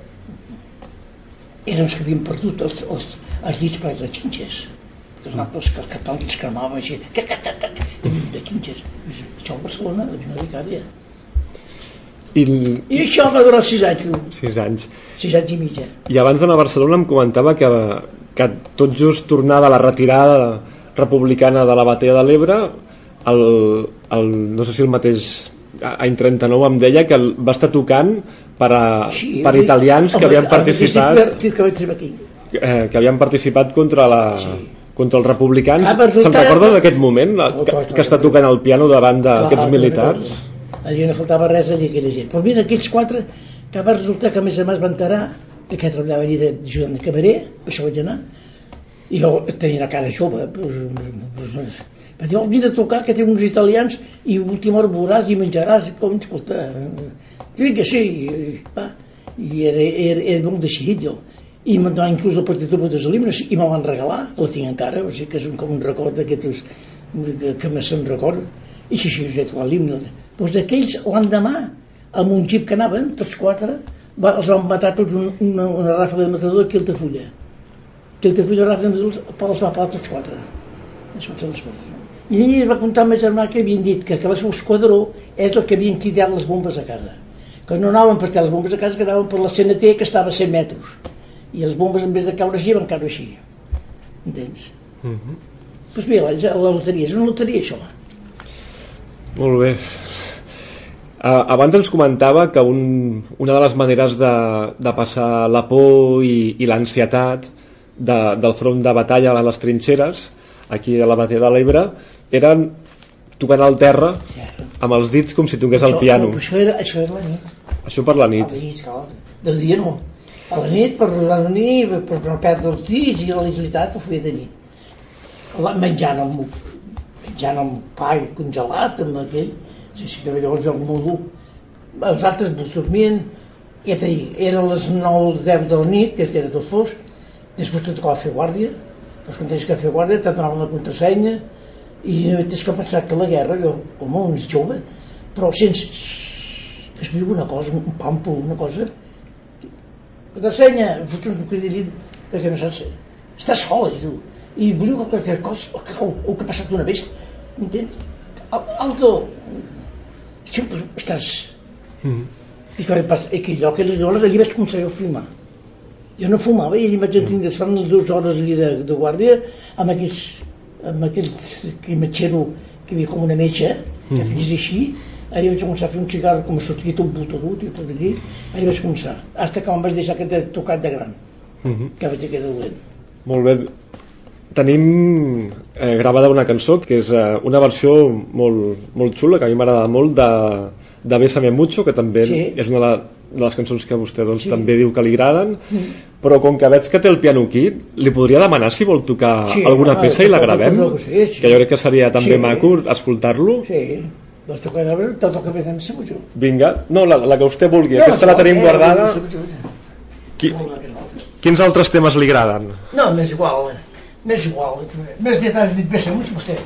Eren els que havien perdut els, els, els llits per de xinxes. Els natos que els catalans els cremaven així, de quinxes. Això a Barcelona, a Vino de Càdia. I, I això va durar sis anys. Sis anys. Sis anys i mitja. I abans d'anar a Barcelona em comentava que, que tot just tornada a la retirada republicana de la Batalla de l'Ebre, el, el, no sé si el mateix any trenta-nou em deia que el, va estar tocant per, a, sí, per italians que havien participat eh, que havien participat contra la... Sí. contra els republicans. Ah, se'n recorda d'aquest moment que, que està tocant el piano davant d'aquests militars? Allà no faltava res allà aquella gent, però mira, aquells quatre que va resultar que a més a més van enterar que treballava allà d'ajudant de camarer, això vaig anar i jo tenia la cara jove va dir, vine a tocar que té uns italians i l'última hora veuràs i menjaràs com, escolta, vinga, sí va, i era, era, era bon decidit jo i m'han donat inclús la partitura dels himnes i me van regalar, la tinc encara, o sigui que és un, com un record d'aquests que me se'n recorda, i sí, sí, ja he trobat l'himne. Doncs d'aquells, l'endemà, amb un jeep que anaven, tots quatre, va, els van matar tots un, una, una ràfaga de matador aquí a Altafulla. Aquí a Altafulla, ràfaga de matador, els va parar tots quatre. Això són les coses. I ell va contar a meu germà que havien dit que, que el seu esquadró és el que havien cridat les bombes a casa. Que no anaven per tirar les bombes a casa, que anaven per la C N T, que estava a cent metres. I les bombes en vez de caure així van caure així, entens? Uh -huh. Doncs bé, la, la loteria és una loteria això. Molt bé. Uh, abans ens comentava que un, una de les maneres de, de passar la por i, i l'ansietat de, del front de batalla a les trinxeres aquí a la Batalla de l'Ebre eren tocant al terra amb els dits com si toqués el piano. Això era, això era la nit. Això per la nit. La nit, clar. Del dia no. A la nit, per la nit, per no perdre els dits i la legalitat ho feia de nit. Menjant el, menjant el pa congelat amb aquell, sí, sí, que llavors el mudo. Els altres els dormien, ja t'he dit, eren les nou o deu de la nit, que era tot fosc, després te tocava fer guàrdia, doncs quan tens que fer guàrdia te donaven la contrasenya i tens que pensar que la guerra, jo, com un jove, però sense... Es viu una cosa, un pàmpol, una cosa... Contrasenya, fotos un credilit, perquè no saps... Estàs sol, i tu. I voliu qualque cosa, o que, o que ha passat una bèstia, m'entens? Alto! Sempre estàs... Mm. I quan passa, i que allò, aquelles hores, allà vaig començar a fumar. Jo no fumava, i allà vaig entendre, es fan unes dues hores allà de, de guàrdia, amb aquells, amb aquells que metgero, que hi havia com una metge, que mm. fes així, allà vaig començar a fer un cigarro com a sortia tot voltadut i tot allí, allà vaig començar, fins que me'n vaig deixar que t'he tocat de gran, mm-hmm. que vaig quedar dolent. Molt bé. Tenim eh, gravada una cançó que és eh, una versió molt, molt xula, que a mi m'agrada molt, de, de Bésame Mucho, que també sí. és una de les cançons que vostè doncs, sí. també diu que li agraden, mm. però com que veig que té el piano aquí, li podria demanar si vol tocar sí, alguna home, peça i la gravem, sí, sí. que jo crec que seria també sí. maco escoltar-lo. Sí. Doncs toca a veure, te toca Bésame Mucho. Vinga, no, la, la que vostè vulgui, no, aquesta la tenim eh, guardada. Qui, quins altres temes li agraden? No, m'és igual. M'és igual, més detalls dit bé segur vostè.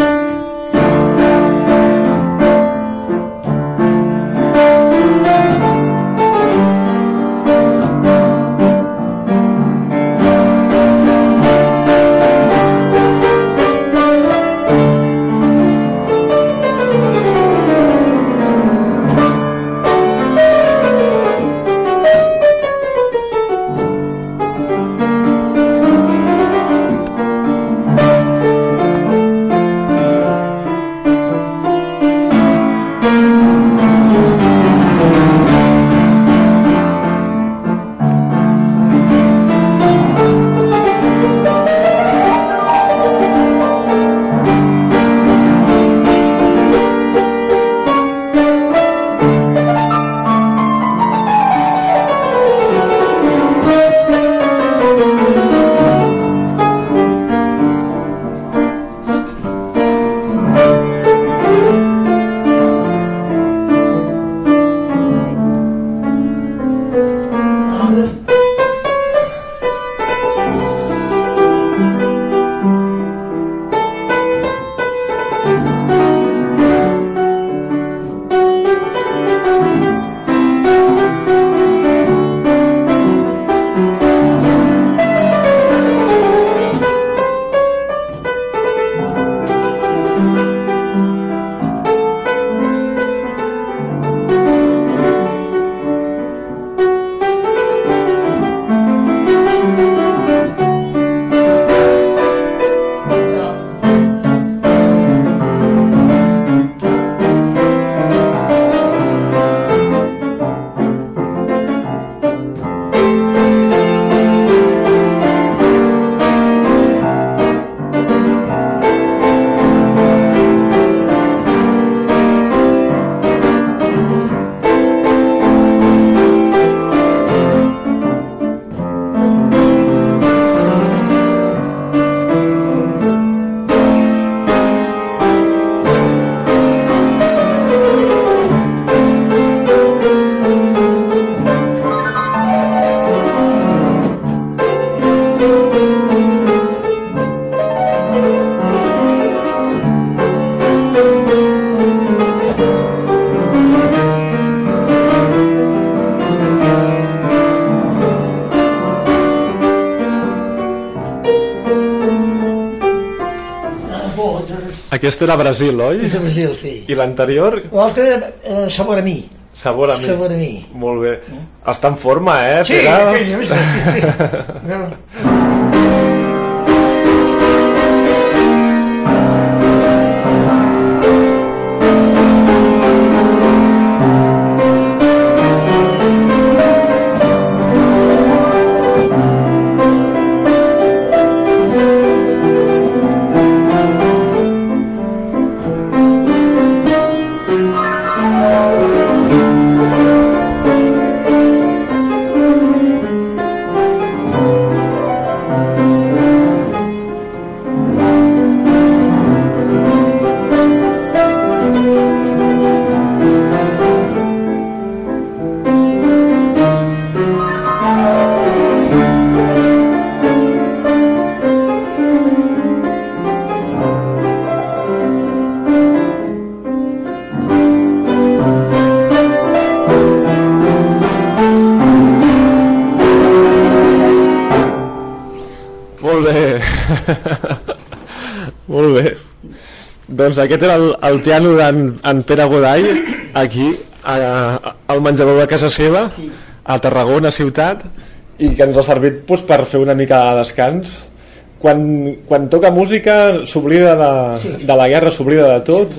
Aquest era Brasil, oi? És a Brasil, sí. I l'anterior? L'altre era eh, Sabor a mi. Sabor a mi. Sabor a mi. Molt bé. Està en forma, eh? Sí, Pere? sí, sí, sí. Molt bé. Doncs aquest era el, el piano d'en Pere Goday, aquí, a, a, al menjador de casa seva, a Tarragona ciutat, i que ens ha servit doncs, per fer una mica de descans. Quan, quan toca música s'oblida de, sí. de la guerra, s'oblida de tot.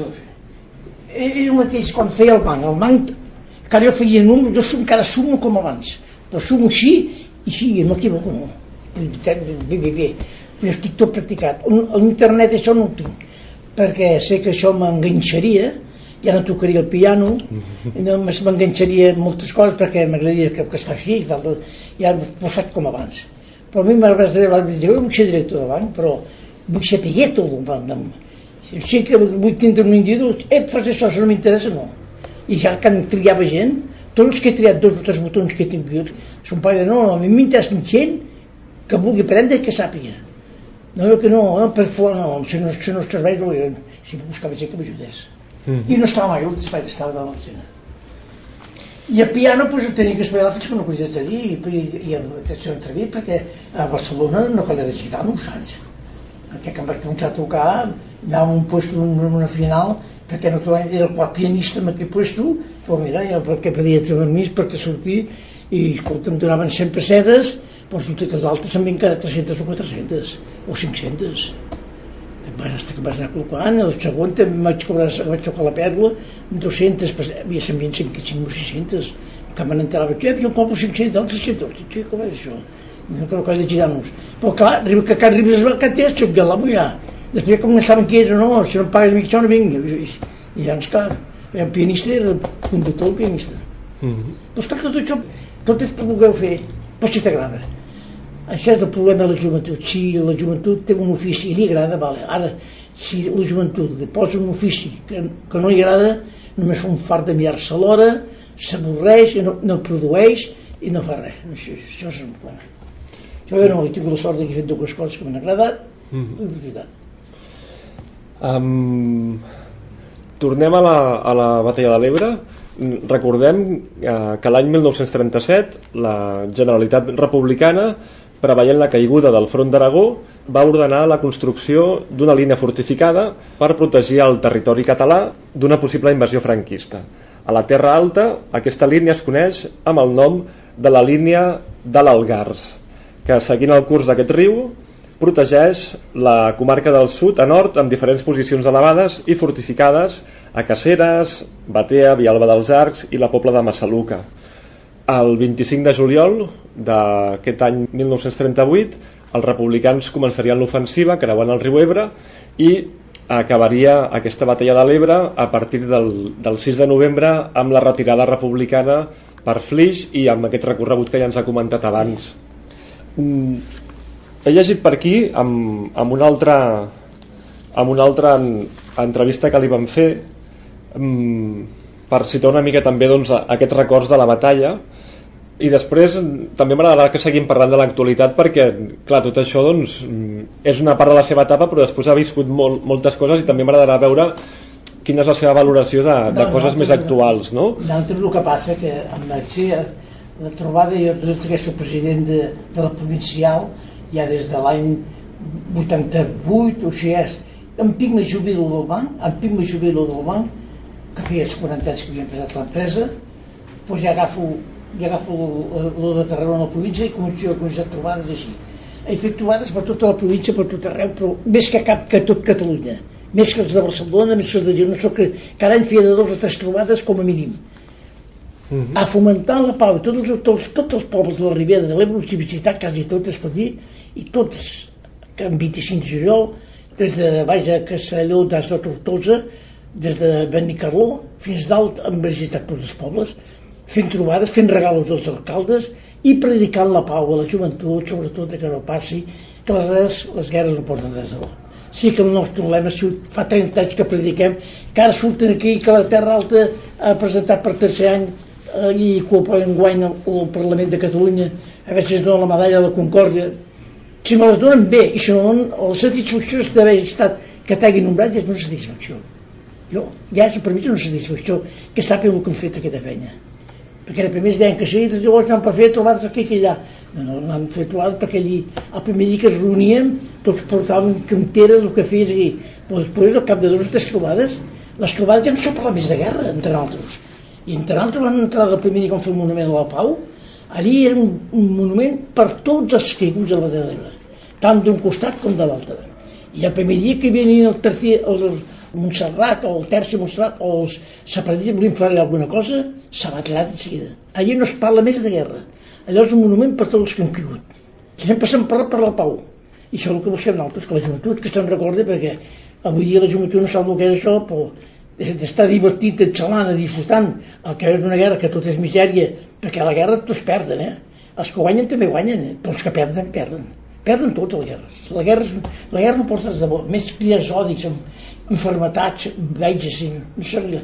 És el mateix quan feia el banc. El banc, que jo feia números, jo encara sumo com abans, però sumo així i sí, no m'equivoco, no. Bé, bé, bé. Jo estic tot practicat. A internet això no ho tinc, perquè sé que això m'enganxaria, ja no tocaria el piano, només m'enganxaria moltes coses perquè m'agradaria que, que es fa així, ja he posat com abans. Però a mi m'agradaria, jo vull ser director de banc, però vull saber tot el banc. Si sé que vull tindre un individu, eh, fas això, això no m'interessa, no. I ja que triava gent, tots els que he triat dos o tres botons que he tingut, son pare de no, no, a mi m'interessa gent que vulgui aprendre i que sàpiga. No, que no, no per fora no, si no, si no serveix, no, si buscava gent que m'ajudés. Mm. I no estava mai al despatx, estava de l'oficina. I el piano pues, ho tenia que esperar fins que no podia tenir i, i, i el tercer entrevist perquè a Barcelona no calia de gitanos, saps? Perquè quan vaig començar a tocar anava a un puesto en una final perquè no trobava, era el quart pianista en aquell puesto, però mira, jo perquè podia treure permís perquè sortir i escolta, em donaven cent pessetes, però resulta que els altres se'n havien quedat tres-centes o quatre-centes o cinc-centes. Fins que vaig anar col·locant, el segon també vaig, cobrar, vaig tocar la pèrdua dos-centes, havia se'n havien cinc-centes o sis-centes, que me n'enterava, jo compro cinc-centes, altres tres-centes, hosti, com és això? No crec que he de girar-nos. Però clar, que cada arribes al cantès, soc jo l'amo ja. Després com no saben qui era, no, si no em pagues mitja no vinc. I llavors, clar, el pianista era el conductor, el pianista. Mm-hmm. Però esclar, tot això, tot és per voler fer, però si t'agrada. Això és el problema de la joventut. Si la joventut té un ofici i li agrada, vale. Ara, si la joventut li posa un ofici que, que no li agrada, només fa un fart de mirar-se a l'hora, s'avorreix, no, no produeix i no fa res. Això, això és un problema. Jo no he tingut la sort de que he fet dues coses que m'han agradat mm. i he aprofitat. Um, tornem a la, a la Batalla de l'Ebre. Recordem eh, que l'any mil nou-cents trenta-set la Generalitat Republicana, preveient la caiguda del front d'Aragó, va ordenar la construcció d'una línia fortificada per protegir el territori català d'una possible invasió franquista. A la Terra Alta, aquesta línia es coneix amb el nom de la línia de l'Algars, que seguint el curs d'aquest riu protegeix la comarca del sud a nord amb diferents posicions elevades i fortificades a Caceres, Batea, Vilalba dels Arcs i la Pobla de Massaluca. El vint-i-cinc de juliol d'aquest any mil nou-cents trenta-vuit els republicans començarien l'ofensiva creuant el riu Ebre i acabaria aquesta batalla de l'Ebre a partir del, del sis de novembre amb la retirada republicana per Flix i amb aquest recorregut que ja ens ha comentat abans. He llegit per aquí amb, amb una altra amb una altra entrevista que li vam fer per citar una mica també doncs, aquests records de la batalla i després també m'agradarà que seguim parlant de l'actualitat perquè clar, tot això doncs, és una part de la seva etapa però després ha viscut molt, moltes coses i també m'agradarà veure quina és la seva valoració de, de no, coses no, més actuals, no? Nosaltres el que passa que em vaig fer la trobada, jo que soc president de, de la provincial ja des de l'any vuitanta-vuit o així és, em pic me jubilo del banc em pic me jubilo del banc que feia els quaranta anys que havia empezat l'empresa, doncs ja agafo, ja agafo el de Tarragona a la província i començo a començar trobades així. He fet trobades per tota la província, per tot arreu, però més que cap que tot Catalunya, més que els de Barcelona, més que els de Girona, so que cada any feia de dos o tres trobades com a mínim. Uh-huh. A fomentar la pau, tots els, tots, tots els pobles de la Ribera de l'Ebre, els he visitat quasi totes per dir, i tots, que en vint-i-cinc de juliol, des de baix a Castelló, des de Tortosa, des de Benicarló fins dalt hem visitat tots els pobles fent trobades, fent regalos als alcaldes i predicant la pau a la joventut, sobretot que no passi que les guerres, les guerres no porten res de bo. Sí que el nostre problema, si fa trenta anys que prediquem, que ara surten aquí que la Terra Alta ha presentat per tercer any eh, i que ho enguany al, al Parlament de Catalunya a veure si es dona la medalla de la Concòrdia. Si me les donen bé i si no donen, la satisfacció és d'haver estat que t'hagin nombrat és una satisfacció. Jo, ja és per mi una satisfacció que sàpiguen el que han fet aquesta feina, perquè de primers deien que sí, i llavors anàvem per fer trobades aquí i allà. No, no, anàvem a fer trobades perquè allí el primer dia que es reuníem tots portàvem canteres, el que feies aquí, però després al cap de dues o tres trobades, les trobades ja no són parlar més de guerra, entre altres, i entre altres van entrar el primer dia que vam fer el monument a la Pau, allí era un, un monument per tots els caiguts de la Batalla de l'Ebre, tant d'un costat com de l'altre, i el primer dia que venien el tercer el, Montserrat o el Terci Montserrat o els separatistes volien fer alguna cosa, s'ha batlat de seguida. Allí no es parla més de guerra, allò és un monument per tots els que han caigut. Sempre s'han parlat per la pau i això és el que busquem nosaltres, que la joventut que se'n recorda, perquè avui dia la joventut no sap el que és això, però d'estar divertit, xalant, disfrutant el que és una guerra que tot és misèria, perquè a la guerra tots perden, eh? Els que guanyen també guanyen, eh? Però els que perden, perden. Perden tots les guerres. La guerra, és, la guerra no porta res de bo, més criars odis, infermetats, veig així, no sé res.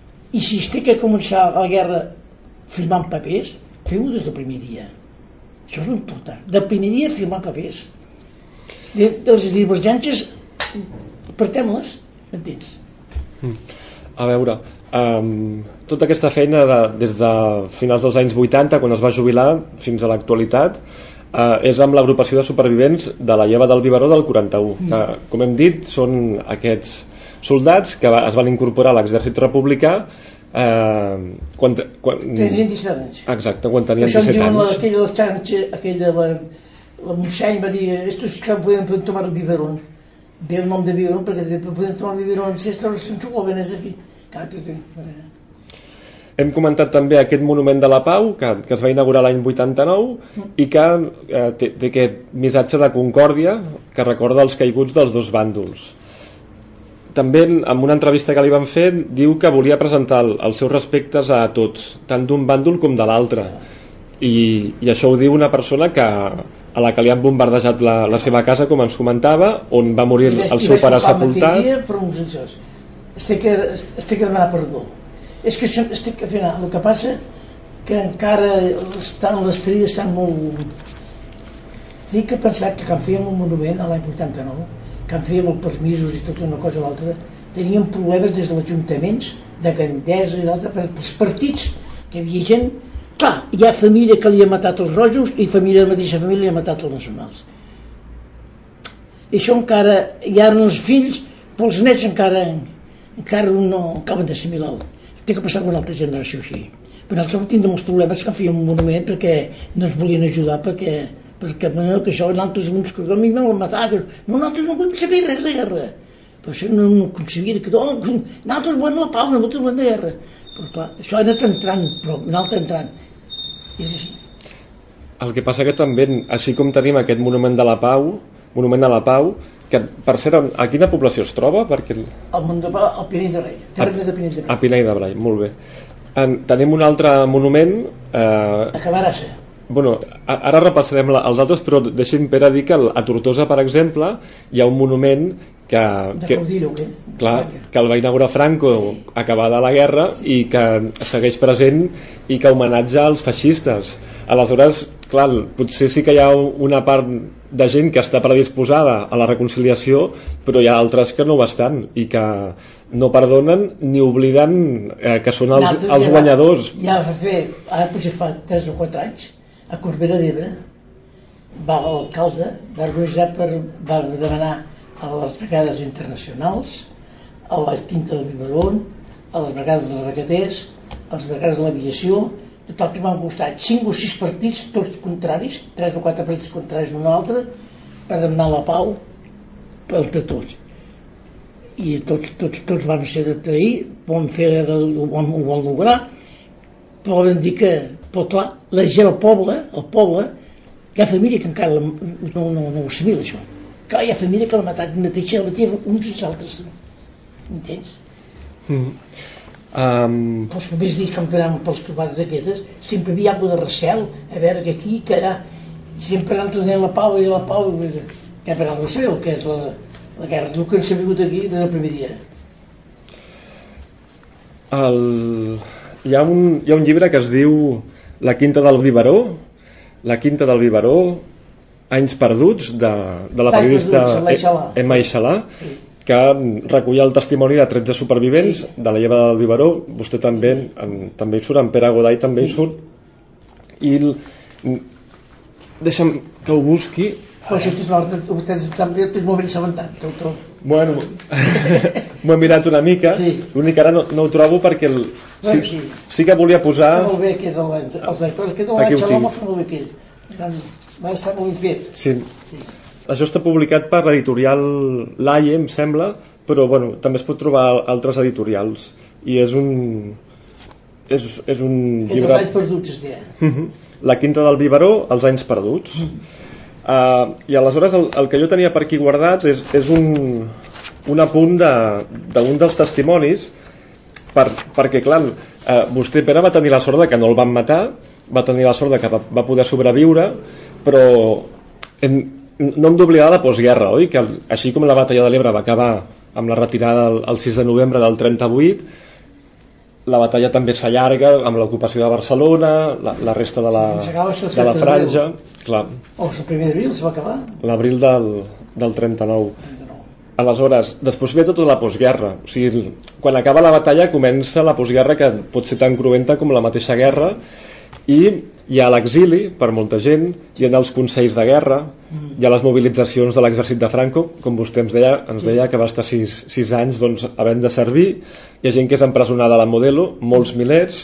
I si es té que començar la guerra firmant papers, feu-ho des del primer dia. Això és important. Del primer dia firmar papers. de, de les divergències apartem-les, m'entens? A veure, um, tota aquesta feina de, des de finals dels anys vuitanta, quan es va jubilar, fins a l'actualitat, uh, és amb l'agrupació de supervivents de la lleva del biberó del quaranta-u, mm. que, com hem dit, són aquests soldats que va, es van incorporar a l'exèrcit republicà eh, quan, quan... tenien disset anys. Exacte, quan tenien disset anys. La, aquella de la xanxa, aquella de la, la Montseny va dir, estos que pueden, pueden tomar el biberón. Ve el nom de biberón perquè pueden tomar el biberón si estos són jóvenes aquí. Hem comentat també aquest monument de la Pau que, que es va inaugurar l'any vuitanta-nou i que eh, té, té aquest missatge de concòrdia que recorda els caiguts dels dos bàndols. També en una entrevista que li van fer diu que volia presentar el, els seus respectes a tots, tant d'un bàndol com de l'altre, i, i això ho diu una persona que, a la que li han bombardejat la, la seva casa, com ens comentava, on va morir el seu pare sepultat. Estic que, estic que demanar perdó. És que estic que fer el que passa que encara estan, les ferides estan molt... Tinc que pensar que quan fèiem un monument a l'any vuitanta-nou, quan fèiem els permisos i tota una cosa o l'altra, teníem problemes des de l'Ajuntaments, de Gandesa i d'altres, pels partits, que hi havia gent... Clar, hi ha família que li ha matat els rojos i família, la mateixa família li ha matat els nacionals. I això encara... Hi ha els fills, però els nets encara... encara no acaben d'assimilar-ho. Té que passar amb una altra generació així. Però nosaltres tindrem els problemes que fèiem un monument perquè no ens volien ajudar, perquè... perquè no, que això nosaltres uns que a mi m'han matat, no, nosaltres no volem saber res de guerra, però això no, no concebia que oh, nosaltres volem la pau, nosaltres volem de guerra, però clar, això ha anat entrant, però ha anat entrant, i és així. El que passa que també, així com tenim aquest monument de la Pau, monument a la Pau, que per cert, a quina població es troba? Perquè... Al munt de Pau, al Pinell de Brai, terme de Pinell de Brai. A Pinell de Brai, molt bé. En, tenim un altre monument... Eh... A Camarasa. Bueno, ara repassarem els altres, però deixi'm, Pere, dir que a Tortosa, per exemple, hi ha un monument que, que, Caudillo, que, clar, que el va inaugurar Franco acabada la guerra i que segueix present i que homenatja als feixistes. Aleshores, clar, potser sí que hi ha una part de gent que està predisposada a la reconciliació, però hi ha altres que no ho estan i que no perdonen ni obliden eh, que són els, els ja guanyadors. Va, ja va fer, ara potser fa tres o quatre anys, a Corbera d'Ebre, va l'alcalde, va organitzar per, va demanar a les brigades internacionals, a la Quinta del Biberón, a les brigades dels requeters, a les brigades de l'aviació, total que m'han costat cinc o sis partits, tots contraris, tres o quatre partits contraris l'un a l'altre, per demanar la pau per entre tots. I tots, tots, tots van ser de trair, van fer, ho van, ho van lograr, però vam dir que, però clar, la gent, el poble, el poble, hi ha família que encara no, no, no, no ho assimila això. Clar, hi ha família que l'ha matat mateixa, la mateixa, uns i els altres. Entens? Mm. Um... Els primers dies que em feien pels trobades aquestes, sempre hi havia alguna de recel, a veure que aquí, que allà, sempre nosaltres anem la pau i la pau, que per altres sabeu que és la, la guerra, el que hem sabut aquí des del primer dia. El... Hi ha, un, hi ha un llibre que es diu La Quinta del Biberó, La Quinta del Biberó, anys perduts, de, de la periodista Emma Ixalà, que recull el testimoni de tretze supervivents sí. de la lleva del Biberó. Vostè també, sí. en, també hi surt, en Pere Godall també hi surt, i el, deixa'm que ho busqui. Però això que és l'hora, també tens molt ben assabentat, doctor. Bueno, m'ho he mirat una mica, sí. L'únic que ara no, no ho trobo perquè el, sí, bueno, sí. sí que volia posar... Està molt bé aquest de l'any, els aquest de l'any Xaló m'ha fet molt bé aquell, va estar molt ben fet. Sí. Sí. Això està publicat per l'editorial Laie, em sembla, però bueno, també es pot trobar altres editorials, i és un... és, és un llibre... Els anys perduts, es deia. Uh-huh. La Quinta del Biberó, els anys perduts. Uh-huh. Uh, i aleshores el, el que jo tenia per aquí guardat és, és un, un apunt d'un de, dels testimonis per, perquè clar, uh, vostè, Pere, va tenir la sort de que no el van matar, va tenir la sort de que va, va poder sobreviure, però en, no hem d'oblidar la postguerra, oi? Que el, així com la batalla de l'Ebre va acabar amb la retirada el, el sis de novembre del trenta-vuit, la batalla també s'allarga amb l'ocupació de Barcelona, la, la resta de la, de la franja. Clar. O el primer d'abril se va acabar. L'abril del, del trenta-nou. Aleshores, després ve tota la postguerra. O sigui, quan acaba la batalla comença la postguerra, que pot ser tan cruenta com la mateixa guerra, i hi ha l'exili per molta gent, hi ha els consells de guerra, hi ha les mobilitzacions de l'exèrcit de Franco, com vostè ens deia, ens deia que va estar sis, sis anys doncs, havent de servir. Hi ha gent que és empresonada a la Modelo, molts milers.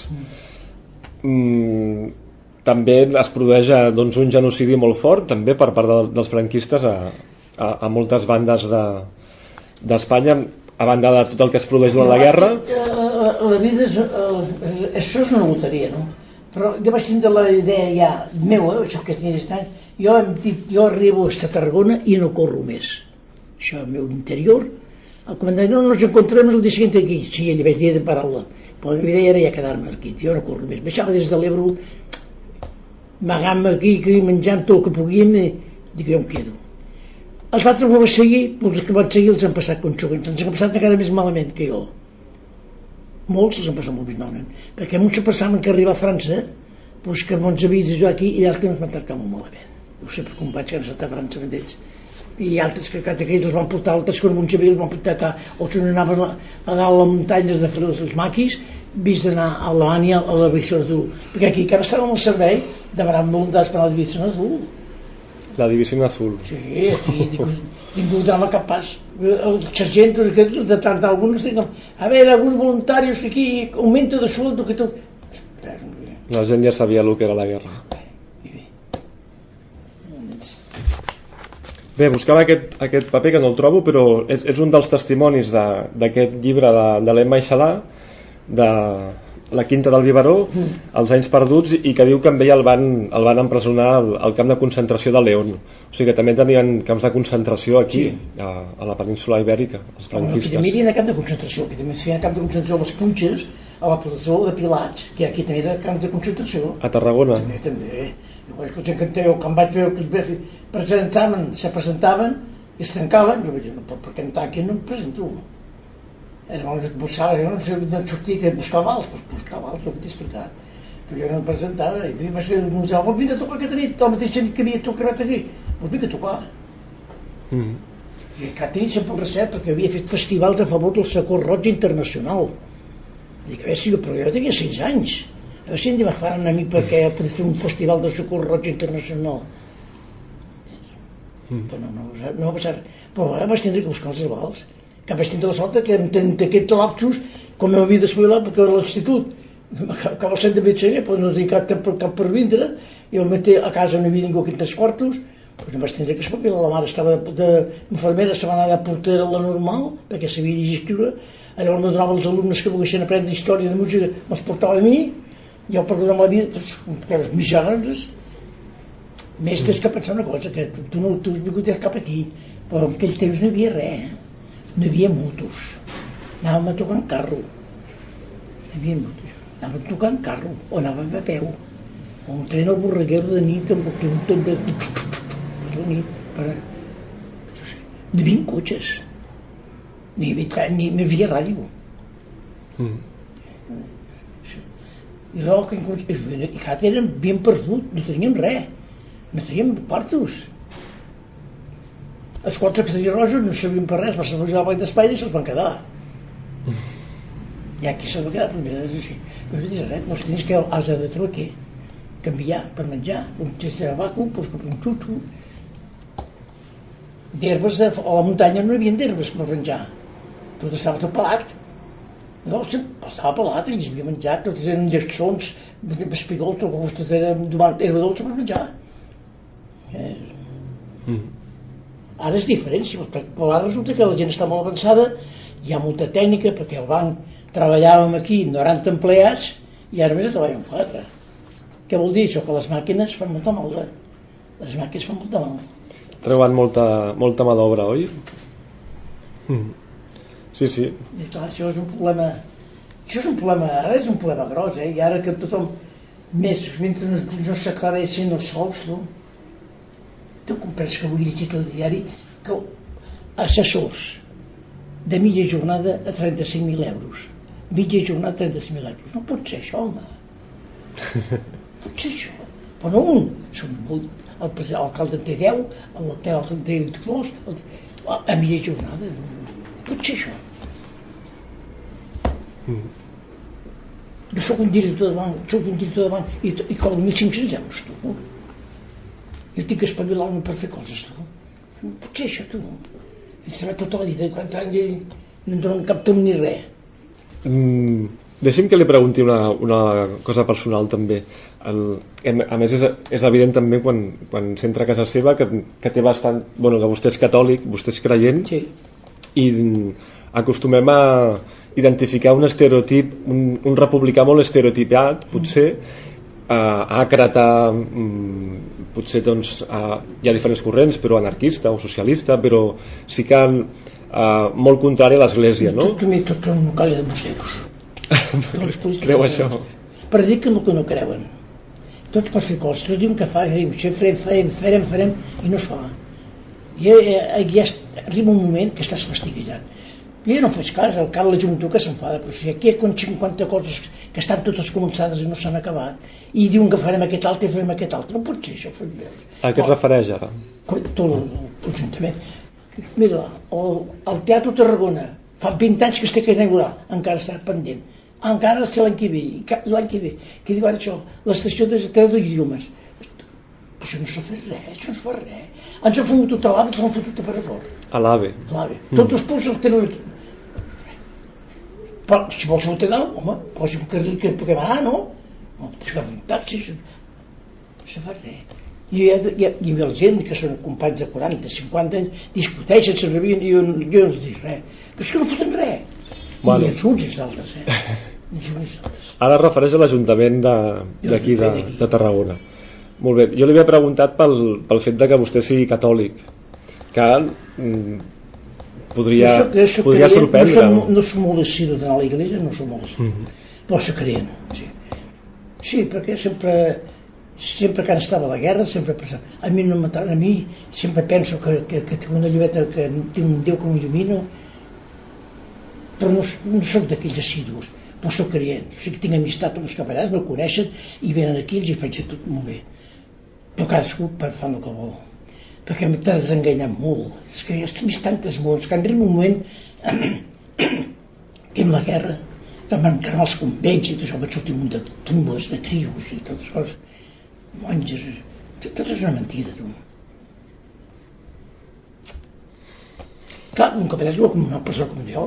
Mm, també es produeix doncs, un genocidi molt fort, també per part de, dels franquistes a, a, a moltes bandes de, d'Espanya, a banda de tot el que es produeix durant la guerra. La, la vida és, això és una loteria, no? Però jo vaig tindre la idea ja meua, això que tenia estat, jo em dic, jo arribo a Tarragona i no corro més. Això el meu interior. El comandant, no nos encontrem el dia següent aquí. Sí, ell vaig dir de paraula, però la idea era ja quedar-me aquí, jo no corro més. Baixava des de l'Ebre, amagant-me aquí, aquí, menjant tot el que podien, i dic, jo em quedo. Els altres ho van seguir, els que van seguir els han passat consegüents, ens han passat encara més malament que jo. Molts els han passat molt més malament, perquè molts pensaven que arribar a França, doncs que ens havia de jugar aquí, i altres ens van tractar molt malament. Ho sé per com vaig que han estat a França amb ells. I altres que cada aquells els van portar, altres que no sabien els van portar acá, o si no anaven a, a dalt les muntanyes de fer els maquis, vist d'anar a Alemanya a la Divisió Azul, perquè aquí encara estàvem al servei de barat voluntaris per a la Divisió Azul. La Divisió Azul. Sí, aquí ningú drama cap pas. Els sargentos de tant alguns diuen, a veure, alguns voluntaris que aquí augmenta de sueldo que tot. La gent ja sabia el que era la guerra. Bé, buscava aquest, aquest paper que no el trobo, però és, és un dels testimonis d'aquest llibre de, de l'Emma Ixalà, de La Quinta del Vivaró, mm. Els anys perduts, i que diu que amb ell el van, el van empresonar al, al camp de concentració de León. O sigui que també tenien camps de concentració aquí, sí. a, a la península Ibèrica, els franquistes. Aquí també hi havia camp de concentració, aquí també hi havia camp de concentració a les Punxes, a la plaça de Pilats, que aquí també era camp de concentració. A Tarragona. També, també. Jo que us encanteu, quan vaig veure que es presentaven, se presentaven i es tancaven, jo vaig dir, no, per què em tanquen, no em presento. Llavors et buscava, jo no sabia d'on sortir, que buscava vals, doncs buscava vals, ho havia explicat. Però jo no em presentava, i mi va ser un dia, vols vindre a tocar aquesta nit, el mateix nit que havia tocat aquí, vols vindre a tocar. Mm. I que tenia sempre el recet, perquè havia fet festivals a favor del Socors Roig Internacional. Dic, a veure si, però jo tenia sis anys, a veure si em faran a mi perquè podia fer un festival de Socors Roig Internacional. Mm. Però no, no, no va passar, però ara vaig tindre que buscar els avals. Que vaig tindre la sort que em tenia aquests lapsos, com m'havia d'espavilar perquè era a l'institut, que al centre de mitjana, però no tenia cap, cap per vindre, i al matí a casa no hi havia ningú aquí en tres quartos, doncs em vaig tindre que espavilar. La mare estava d'infermera, se va anar de portera a la normal, perquè sabia llegir i escriure, llavors me donava els alumnes que volguessin aprendre història de música, me'ls portava a mi, i jo per donar la vida, doncs, els mitjans, mestres que pensar una cosa, que tu no tu has vingut cap aquí, però en aquells temps no hi havia res, no hi havia motos, anàvem a tocar en carro, no hi havia motos, anàvem a tocar en carro, o anàvem a peu, o un tren al Borreguero de nit, amb un tot de... per la nit, per... no hi havia cotxes, no hi havia, ni, no hi havia ràdio. Mm. I rock, i cada eren ben perdut, no teníem res, no teníem quartos. Els quatre exteriors rojos no sabien per res, va ser el Banc d'Espanya i se'ls van quedar. I aquí se'ls va quedar, però és així. No dius res, doncs tenies que has de trucar, canviar per menjar, un xest de vacu, doncs comprar un xutxo. D'herbes, a la muntanya no hi havia d'herbes per menjar. Tot estava tot pelat. No, estava pelat i ens havia menjat, tots eren lleçons, espigols, tot el que era herba dolça per menjar. Eh... Mm. Ara és diferent, però ara resulta que la gent està molt avançada, hi ha molta tècnica, perquè al banc treballàvem aquí noranta empleats i ara només treballen quatre. Què vol dir això? Que les màquines fan molta mal, eh? Les màquines fan molta mal. Treuen molta, molta mà d'obra, oi? Mm. Sí, sí. I clar, això és un problema, això és un problema, ara és un problema gros, eh? I ara que tothom, més, mentre no, no s'aclareixin els sous, no? Tu compres que avui he llegit al diari que assessors de mitja jornada a trenta-cinc mil euros, mitja jornada trenta-cinc mil euros. No pot ser això, home. No pot ser això. Però no un, són molt... El president, l'alcalde en té deu, l'alcalde en té vint-i-dos, a mitja jornada. No pot ser això. Mm. Jo soc un director de banc, soc un director de banc i, i cobro mil cinc-cents euros, tu. No? Jo tinc que espavilar-me per fer coses, tu. No pot ser això, tu. He treballat tota la vida, quaranta anys i no em donen cap temps ni res. Mm, deixi'm que li pregunti una, una cosa personal també. El, a més és, és evident també quan, quan s'entra a casa seva que, que té bastant, bueno, que vostè és catòlic, vostè és creient, sí. I acostumem a identificar un estereotip, un, un republicà molt estereotipat, potser, a, a acretar, mm, potser doncs, a, hi ha diferents corrents, però anarquista o socialista, però sí que a, molt contrari a l'Església, no? Tots, tots són un colla de busseros. Creu això? Per dir que no, que no creuen. Tots per fer coses, tots diuen que fa, això farem, farem, farem, farem, i no es fa. I ja, ja arriba un moment que estàs fastiguejant. Jo no faig cas, el Carles Juntó que s'enfada, però si aquí hi ha cinquanta coses que estan totes començades i no s'han acabat, i diuen que farem aquest altre i farem aquest altre, no pot ser això. A què es refereix ara? Tot l'Ajuntament. Mira, el, el Teatre Tarragona, fa vint anys que es té que inaugurar, encara està pendent. Encara està l'any que ve, l'any que ve, que diu ara això, l'estació de Terra d'Idiomes. Això no s'ha fet res, això no es fa res. Ens han fotut a l'AVE, ens han fotut a Perafort. A l'AVE? A l'AVE. Mm. Tots els punts els tenen aquí. Però, si vols fotre dalt, home, posi un carril que puguem anar, no? No, pots agafar un taxi, no se fa res. I hi ha, hi ha, hi ha gent que són companys de quaranta, cinquanta anys, discuteixen, se'n rebien, i jo, jo no els dic res. Però és que no foten res. Bueno. I els uns i els altres, eh? Els uns i els altres. Ara es refereix a l'Ajuntament d'aquí, de, de, de Tarragona. Molt bé, jo li havia preguntat pel, pel fet de que vostè sigui catòlic, que mm, podria, jo soc, jo soc podria creient, sorprendre. No, som, no som molt decidos d'anar a l'església, no som molt decidos. Mm-hmm. Però soc creient, sí. Sí, perquè sempre, sempre que estava a la guerra, sempre pensava, a mi no m'atrana, a mi sempre penso que, que, que tinc una lluveta, que tinc un Déu que m'il·lumina, però no, no soc d'aquells assidus, però soc creient. O sigui que tinc amistat amb els capellans, no coneixen i venen aquí i els hi faig tot molt bé. Però cadascú fa el que vol, perquè t'ha desenganyat molt. És que jo he vist tantes morts que arriba un moment que amb la guerra que van cremar els convents i tot això, van sortir un de tumbes de crios i totes coses, monges, tot és una mentida, tu. Clar, un capellà és una persona com jo.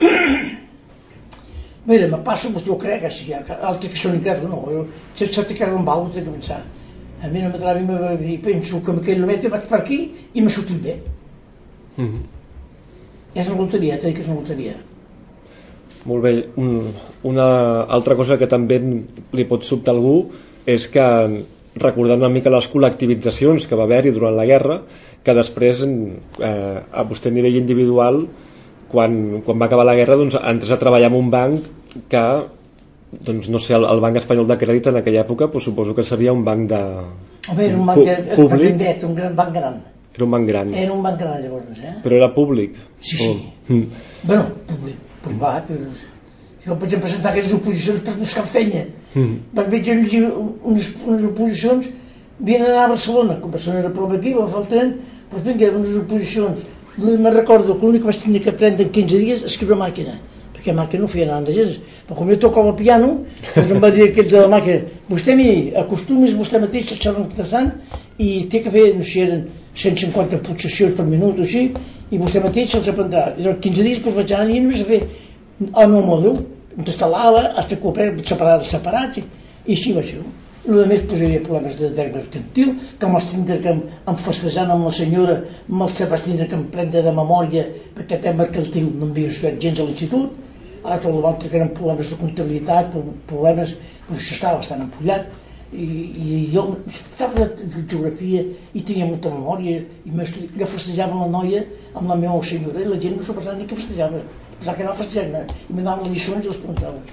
Mira, me passo, però jo crec que sí, altres que són increus, no, jo, si et certi que era un val, ho he de pensar. A mi no m'atrava, i penso que en aquell moment vaig per aquí i m'ha sortit bé. Mm-hmm. És una loteria, t'he dit que és una loteria. Molt bé, un, una altra cosa que també li pot sobtar a algú és que, recordant una mica les col·lectivitzacions que va haver-hi durant la guerra, que després, eh, a vostè a nivell individual, quan, quan va acabar la guerra, doncs, entres a treballar en un banc que, doncs, no sé, el, el Banc Espanyol de Crèdit en aquella època, doncs, suposo que seria un banc de... Home, era un banc de, públic. De, un gran banc gran. Era un banc gran. Era un banc gran, llavors, eh? Però era públic? Sí, sí. Oh. Mm. Bueno, públic, privat. Jo vaig presentar aquelles oposicions per buscar feina. Mm. Vaig llegir unes, unes oposicions, havien d'anar a Barcelona, com Barcelona era prop aquí, va fer el tren, doncs vinga, unes oposicions. Me recordo que l'únic que vaig tenir que aprendre en quinze dies és escriure a màquina, perquè a màquina no feia nada de gens. Però com jo tocava el piano, doncs em va dir aquell de la màquina, vostè miri, acostumis vostè mateix a xerrar interessant i té que fer, no sé, eren cent cinquanta pulsacions per minut o així, i vostè mateix se'ls aprendrà. I doncs quinze dies doncs, vaig anar i només a fer el meu mòdul, t'instal·lava, fins que ho aprèn separats, separats, i, i així va ser. El que més posaria problemes de dret mercantil, que me'ls tindre que em festejant amb la senyora, me'ls vaig tindre que em prendre de memòria, perquè el mercantil no m'havia estudiat gens a l'institut. Ara tot l'altre que eren problemes de comptabilitat, problemes, doncs això estava bastant empollat, i, i jo estava de geografia i tenia molta memòria, i jo festejava amb la noia, amb la meva senyora, i la gent no s'ho pensava ni que festejava, pensava que anava festejant, i me donava les lliçons i les preguntava.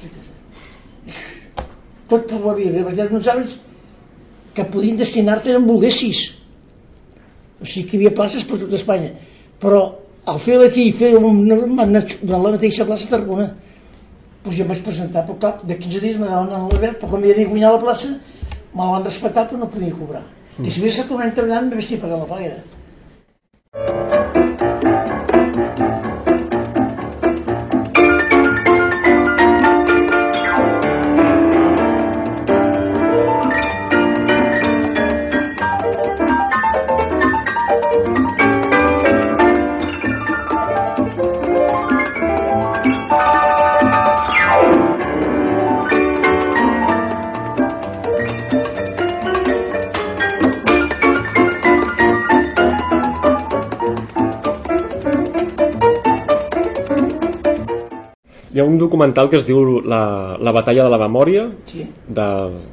Tot per la vida, perquè eren uns arbres que podien destinar-te on volguessis. O sigui que hi havia places per tot Espanya. Però al fer d'aquí i fer una, una, la mateixa plaça de Tarragona, Doncs jo em vaig presentar, però clar, de quinze dies m'anaven a l'Albert, però com ja havia guanyat la plaça, me l'han respectat, però no podia cobrar. Mm. I si havia estat un any treballant, m'havia pagat la paga. Hi ha un documental que es diu La, la batalla de la memòria, sí. de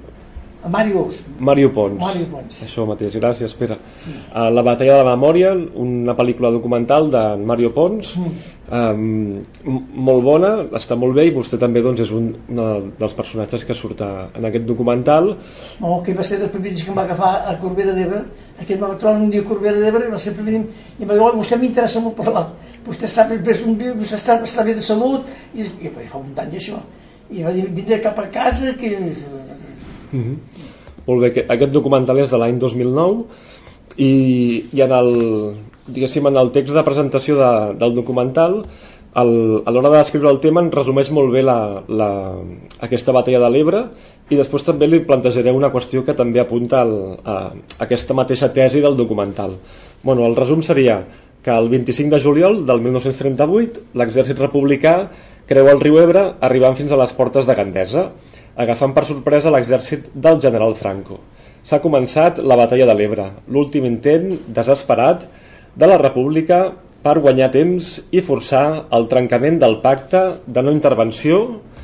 Mario Mario Pons. Mario Pons. Això mateix, gràcies, Pere. Sí. Uh, La batalla de la memòria, una pel·lícula documental de Mario Pons, mm. um, molt bona, està molt bé, i vostè també doncs, és un, un dels personatges que surt en aquest documental. No, que va ser dels primers que em va agafar a Corbera d'Ebre, aquest me va trobar un dia a Corbera d'Ebre, i va ser el primer, i em va dir, oh, vostè m'interessa molt parlar, vostè està bé, vostè està, està bé de salut, i, i, i fa un any això, i va dir, vindré cap a casa, que... Mm-hmm. Molt bé, aquest documental és de l'any dos mil nou, i, i en el, diguéssim, en el text de presentació de, del documental, el, a l'hora de descriure el tema en resumeix molt bé la, la, aquesta batalla de l'Ebre, i després també li plantejaré una qüestió que també apunta al, a, a aquesta mateixa tesi del documental. Bueno, el resum seria que el vint-i-cinc de juliol del mil nou-cents trenta-vuit l'exèrcit republicà creua el riu Ebre arribant fins a les portes de Gandesa, agafant per sorpresa l'exèrcit del general Franco. S'ha començat la batalla de l'Ebre, l'últim intent desesperat de la República per guanyar temps i forçar el trencament del pacte de no intervenció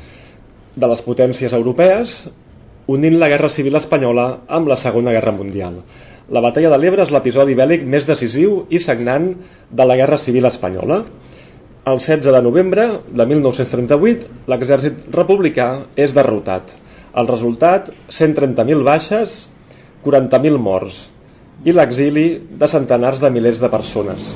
de les potències europees, unint la Guerra Civil Espanyola amb la Segona Guerra Mundial. La batalla de l'Ebre és l'episodi bèl·lic més decisiu i sagnant de la Guerra Civil Espanyola. El setze de novembre de mil nou-cents trenta-vuit, l'exèrcit republicà és derrotat. El resultat, cent trenta mil baixes, quaranta mil morts i l'exili de centenars de milers de persones.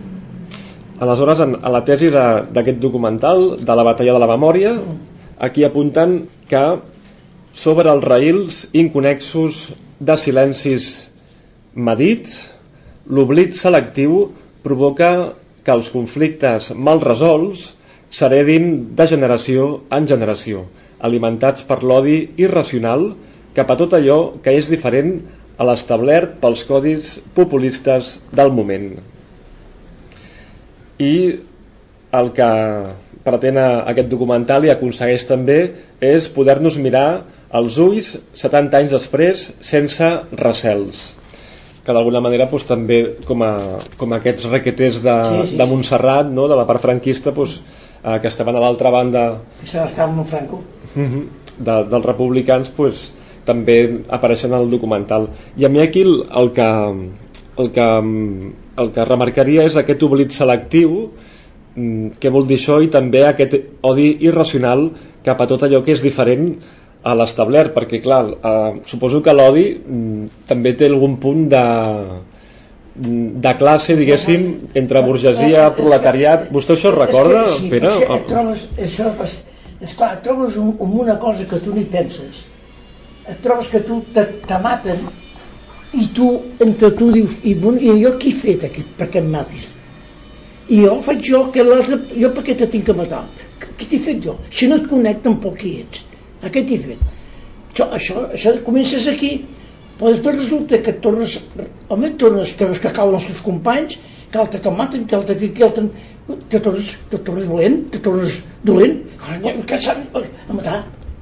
Aleshores, en, a la tesi d'aquest documental, de la batalla de la memòria, aquí apunten que sobre els raïls inconexos de silencis medits, l'oblit selectiu provoca que els conflictes mal resolts s'heredin de generació en generació, alimentats per l'odi irracional cap a tot allò que és diferent a l'establert pels codis populistes del moment. I el que pretén aquest documental i aconsegueix també és poder-nos mirar als ulls setanta anys després sense recels, que d'alguna manera doncs, també com, a, com aquests requeters de, sí, sí, de Montserrat, no? De la part franquista, doncs, eh, que estaven a l'altra banda estaven amb Franco de, dels republicans, doncs, també apareixen al documental. I a mi aquí el, el, que, el, que, el que remarcaria és aquest oblit selectiu, què vol dir això, i també aquest odi irracional cap a tot allò que és diferent a l'establert, perquè clar, eh, suposo que l'odi mm, també té algun punt de, de classe, diguéssim, entre burgesia, proletariat. Vostè això recorda, és que, sí, Pere? És que et trobes, això, és clar, et trobes un, una cosa que tu ni penses, et trobes que tu te, te maten i tu entre tu dius, i, bon, i jo què he fet aquest, perquè em matis? I jo faig jo, que l'altre, jo per què te tinc que matar? Què t'he fet jo? Si no et conec tampoc qui ets. A què t'he fet? Això, això, això comences aquí, però després resulta que et tornes, home, et tornes, te veus que cauen els teus companys, que l'altre que maten, que l'altre que, que l'altre, te tornes, te tornes valent, te tornes dolent, que s'han a matar.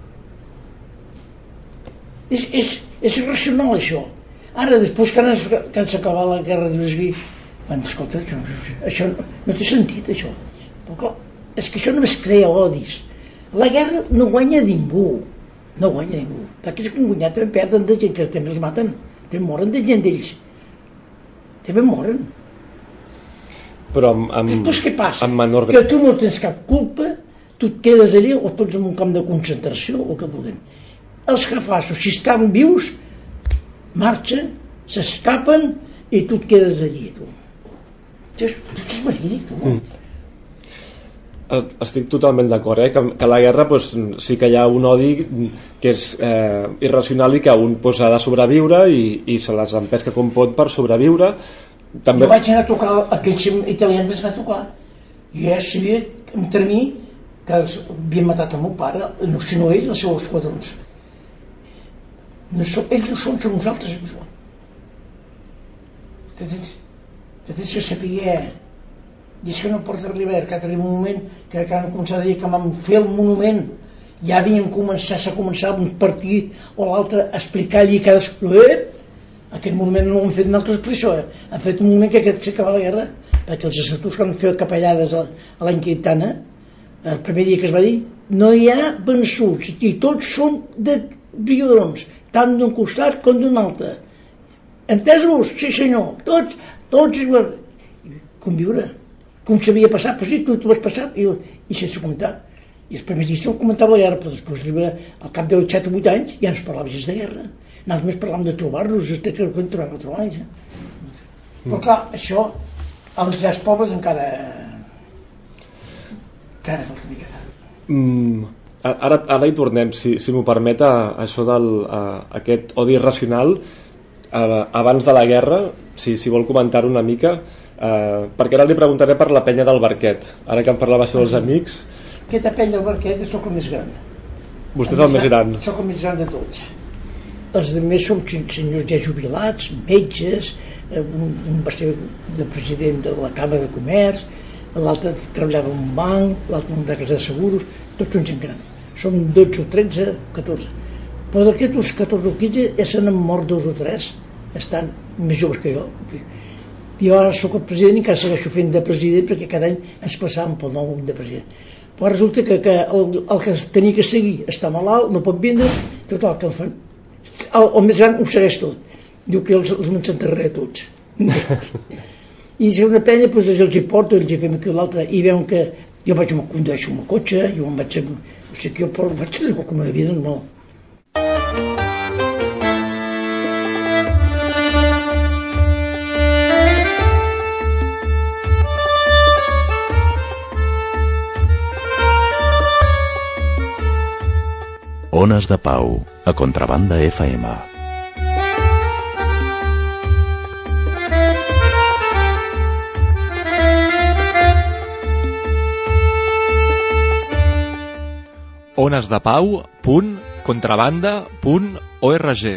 És, és, és irracional això. Ara, després que han s'acabat la guerra, dius aquí, bueno, escolta, això, això no, no té sentit, això. Però clar, és que això només crea odis. La guerra no guanya ningú, no guanya ningú, perquè és que en guanyat també perden de gent que també els maten, també moren de gent d'ells, també moren. Però amb, amb, després què passa? Amb menor... Que tu no tens cap culpa, tu et quedes allà o tots en un camp de concentració o que vulguin. Els jefassos, si estan vius, marxen, s'escapen i tu et quedes allí, tu. Això és, això és verídic, tu. Mm. estic totalment d'acord, eh? que, que a la guerra pues, sí que hi ha un odi que és eh, irracional i que un pues, ha de sobreviure i, i se les empesca com pot per sobreviure. També... Jo vaig anar a tocar, aquells italians vaig anar a tocar, jo ja sabia entre mi que havien matat el meu pare, no, si no ells, els seus esquadrons. No són, ells no són, són nosaltres. Te tens, te tens que saber. I és que no pot arribar, que arriba un moment que han començat a dir que vam fer el monument, ja havien començat, s'ha començat un partit o l'altre a explicar-li cadascú, eh? Aquest monument no ho han fet nosaltres per això, eh? Han fet un monument que aquest s'acaba la guerra, perquè els estatuts que han fet capellades a, a l'any Quintana, el primer dia que es va dir, no hi ha vençuts, i tots són de brigadrons, tant d'un costat com d'un altre. Entesos? Sí senyor, tots, tots igual. Conviure. Com s'havia passat, però sí, tu, tu has passat i, i sense comentar. I els primers dies no comentava la guerra, però després arriba al cap de set o vuit anys ja no es parlava gens de guerra. Nosaltres més parlàvem de trobar-nos, que ens trobem a trobar. Ja. Però clar, això als tres pobles encara encara falta una mica. Mm, ara, ara hi tornem, si, si m'ho permet, a, a això del a, aquest odi irracional a, abans de la guerra, si, si vol comentar una mica. Uh, perquè ara li preguntaré per la penya del Barquet, ara que em parlava això dels amics. Aquesta penya del Barquet és el més gran. Vostè és el més gran. Soc el més gran de tots. Els altres som senyors ja jubilats, metges, un, un va ser de president de la Càmera de Comerç, l'altre treballava en un banc, l'altre en una casa de seguros, tots són gent gran. Som dotze o tretze, catorze. Però d'aquests catorze o quinze ja se n'han mort dos o tres, estan més joves que jo. I jo ara soc el president i encara segueixo fent de president perquè cada any ens passàvem pel nom de president. Però resulta que, que el, el que tenia que seguir està malalt, no pot vindre, tot el que el fan. El, el més gran ho segueix tot. Diu que els, els m'encentaré a tots. I si una penya, doncs els hi porto, els hi fem aquí o l'altre, i veuen que jo vaig me condueixo amb el cotxe, jo em vaig... O sigui que jo però vaig tenir com a vida normal. Ones de Pau, a Contrabanda F M. onesdepau punt contrabanda punt org.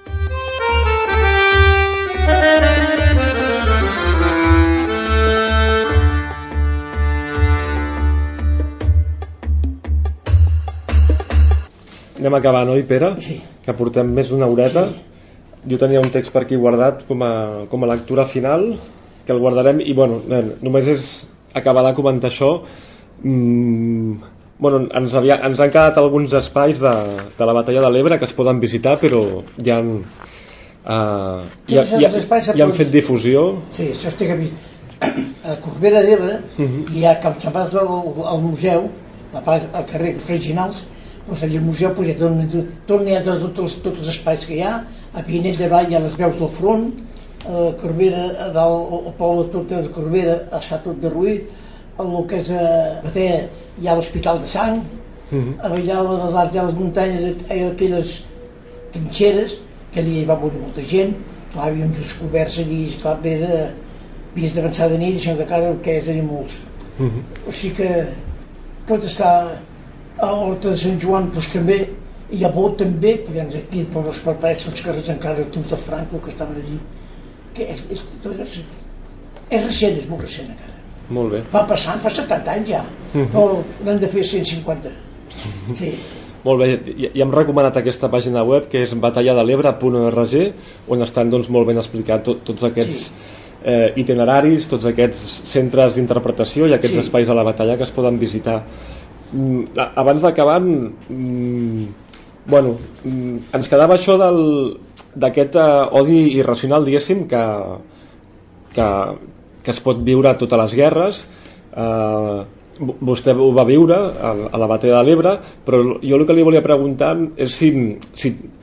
Anem acabant, oi, Pere? Sí. Que portem més d'una horeta. Sí. Jo tenia un text per aquí guardat com a, com a lectura final, que el guardarem, i bueno, només és acabar de comentar això. Mm, bueno, ens, havia, ens han quedat alguns espais de, de la batalla de l'Ebre que es poden visitar, però ja han, uh, ja, ja, ja han fet difusió. Sí, això estic a vist. A Corbera d'Ebre, uh-huh. Hi ha, com se'n vas al, al museu, al carrer Freginals, doncs allà al museu pues, ja tot n'hi ha de tots els, tots els espais que hi ha. A Pinell de Vall hi ha les veus del front, a Corbera, a dalt, el poble tot de Corbera està tot derruït, el que és a Batea hi ha l'Hospital de Sang, uh-huh. A Vallalba de l'Arc hi ha les muntanyes, hi ha aquelles trinxeres, que allà hi va morir molta gent, clar, hi havia uns descoberts allí, clar, ve de, havies d'avançar de nit, i de cara el que és animals. Uh-huh. O sigui que tot està... A l'Horta de Sant Joan doncs, també, i a Bot també, perquè ens aquí per les parets els carrers encara el Tour de Franco que estaven allí, que és, és, és, és recent, és molt recent encara. Molt bé. Va passant, fa setanta anys ja, uh-huh. Però n'han de fer cent cinquanta. Sí. Molt bé, ja, ja hem recomanat aquesta pàgina web que és batalla de l'ebre punt org, on estan doncs, molt ben explicats tot, tots aquests sí. eh, itineraris, tots aquests centres d'interpretació i aquests sí. espais de la batalla que es poden visitar. Mm, abans d'acabar, mm, bueno, mm, ens quedava això del, d'aquest uh, odi irracional, diguéssim, que, que, que es pot viure a totes les guerres. Uh, vostè ho va viure a, a la batalla de l'Ebre, però jo el que li volia preguntar és si, si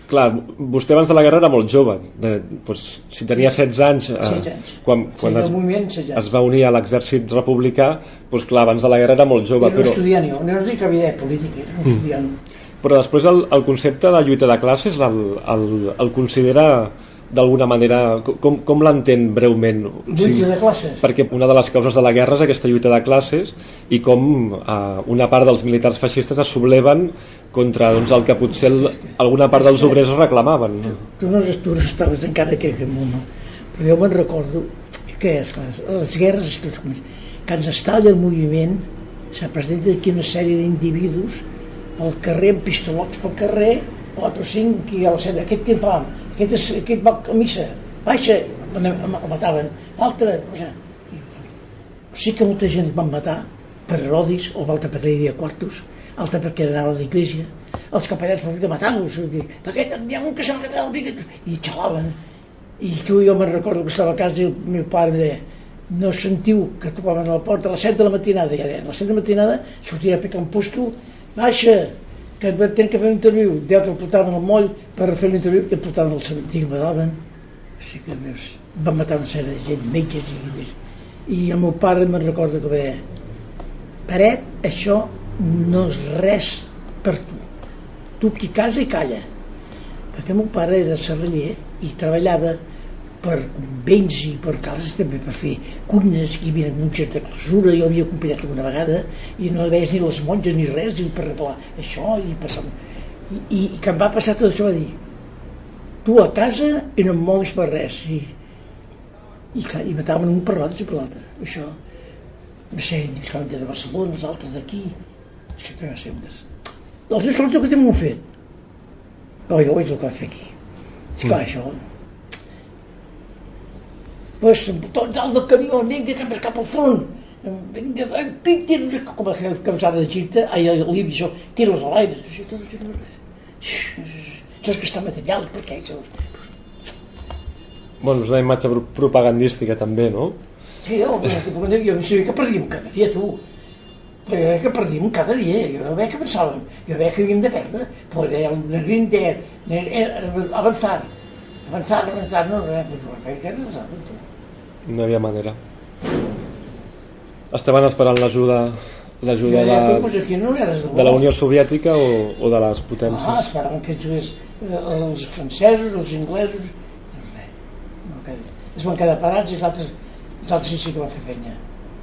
Clar, vostè abans de la guerra era molt jove, de, doncs, si tenia setze anys, eh, setze anys. quan, quan Sí, es, del moviment, setze anys. es va unir a l'exèrcit republicà, doncs clar, abans de la guerra era molt jove. Era un Però, estudiant, jo. No dic que havia de política, era un estudiant. però després el, el concepte de lluita de classes el, el, el considera d'alguna manera, com, com l'entén breument? Lluita de classes? Perquè una de les causes de la guerra és aquesta lluita de classes i com eh, una part dels militars feixistes es subleven contra doncs, el que potser el, alguna part dels obrers reclamaven. Tu no, tu no estaves encara en aquell moment, però jo me'n recordo que és, les guerres que ens estalla el moviment se presenta aquí una sèrie d'individus pel carrer amb pistolots pel carrer, quatre o cinc i a la set, aquest què fa? Aquest, és, aquest va a missa, baixa, el mataven, l'altre, o sigui, sí que molta gent van matar per erodis, o l'altre perquè hi havia quartos, l'altre perquè anava a l'església, els capellans per matar-los, perquè hi ha un que s'ha matat el bigat, i xalaven, i tu jo me'n recordo que estava a casa i el meu pare em deia, no sentiu que tocaven a la porta a les set de la matinada, ja deia, a les set de la matinada sortia a picar un puesto, baixa, que tenen que fer un interviu, d'altre el portaven al moll per fer l'interviu i el portaven al cementiri, mataven, o sigui que veus, van matar una sèrie de gent, metges i, i el meu pare me'n recorda que deia, Peret, això no és res per tu, tu qui casa i calla, perquè el meu pare era serraller i treballava per convents i per cases també per fer cuines, hi havia monges de clausura, jo havia acompanyat alguna vegada i no veies ni les monges ni res i per arreglar això i passar i, i, i que em va passar tot això, va dir tu a casa i no em moguis per res i, i, clar, i mataven un per l'altre i per l'altre això, no sé, de Barcelona els altres d'aquí això també va ser un des... els dos sols que també m'ho han fet però jo veig el que va fer aquí esclar, mm. això pues, tot dalt del camió, vinga, que cap al front, vinga, vinga, no sé com a causada d'Egipte, ai, a Líbia, això, tiros a l'aire, això és que està material, per què? Bueno, és una imatge propagandística també, no? Sí, jo, jo sabia que perdíem cada dia, tu. Jo veia que perdíem cada dia, jo veia que pensàvem, jo veia que havíem de perdre, poder avançar. Avançar, avançar, no, res, no hi havia manera. Estaven esperant l'ajuda l'ajuda ja, ja, de, pues aquí no de, de la Unió Soviètica o, o de les potències. Ah, esperaven que jugués els francesos, els inglesos, no res, no, que es van quedar parats i els altres, els altres sí que van fer feina.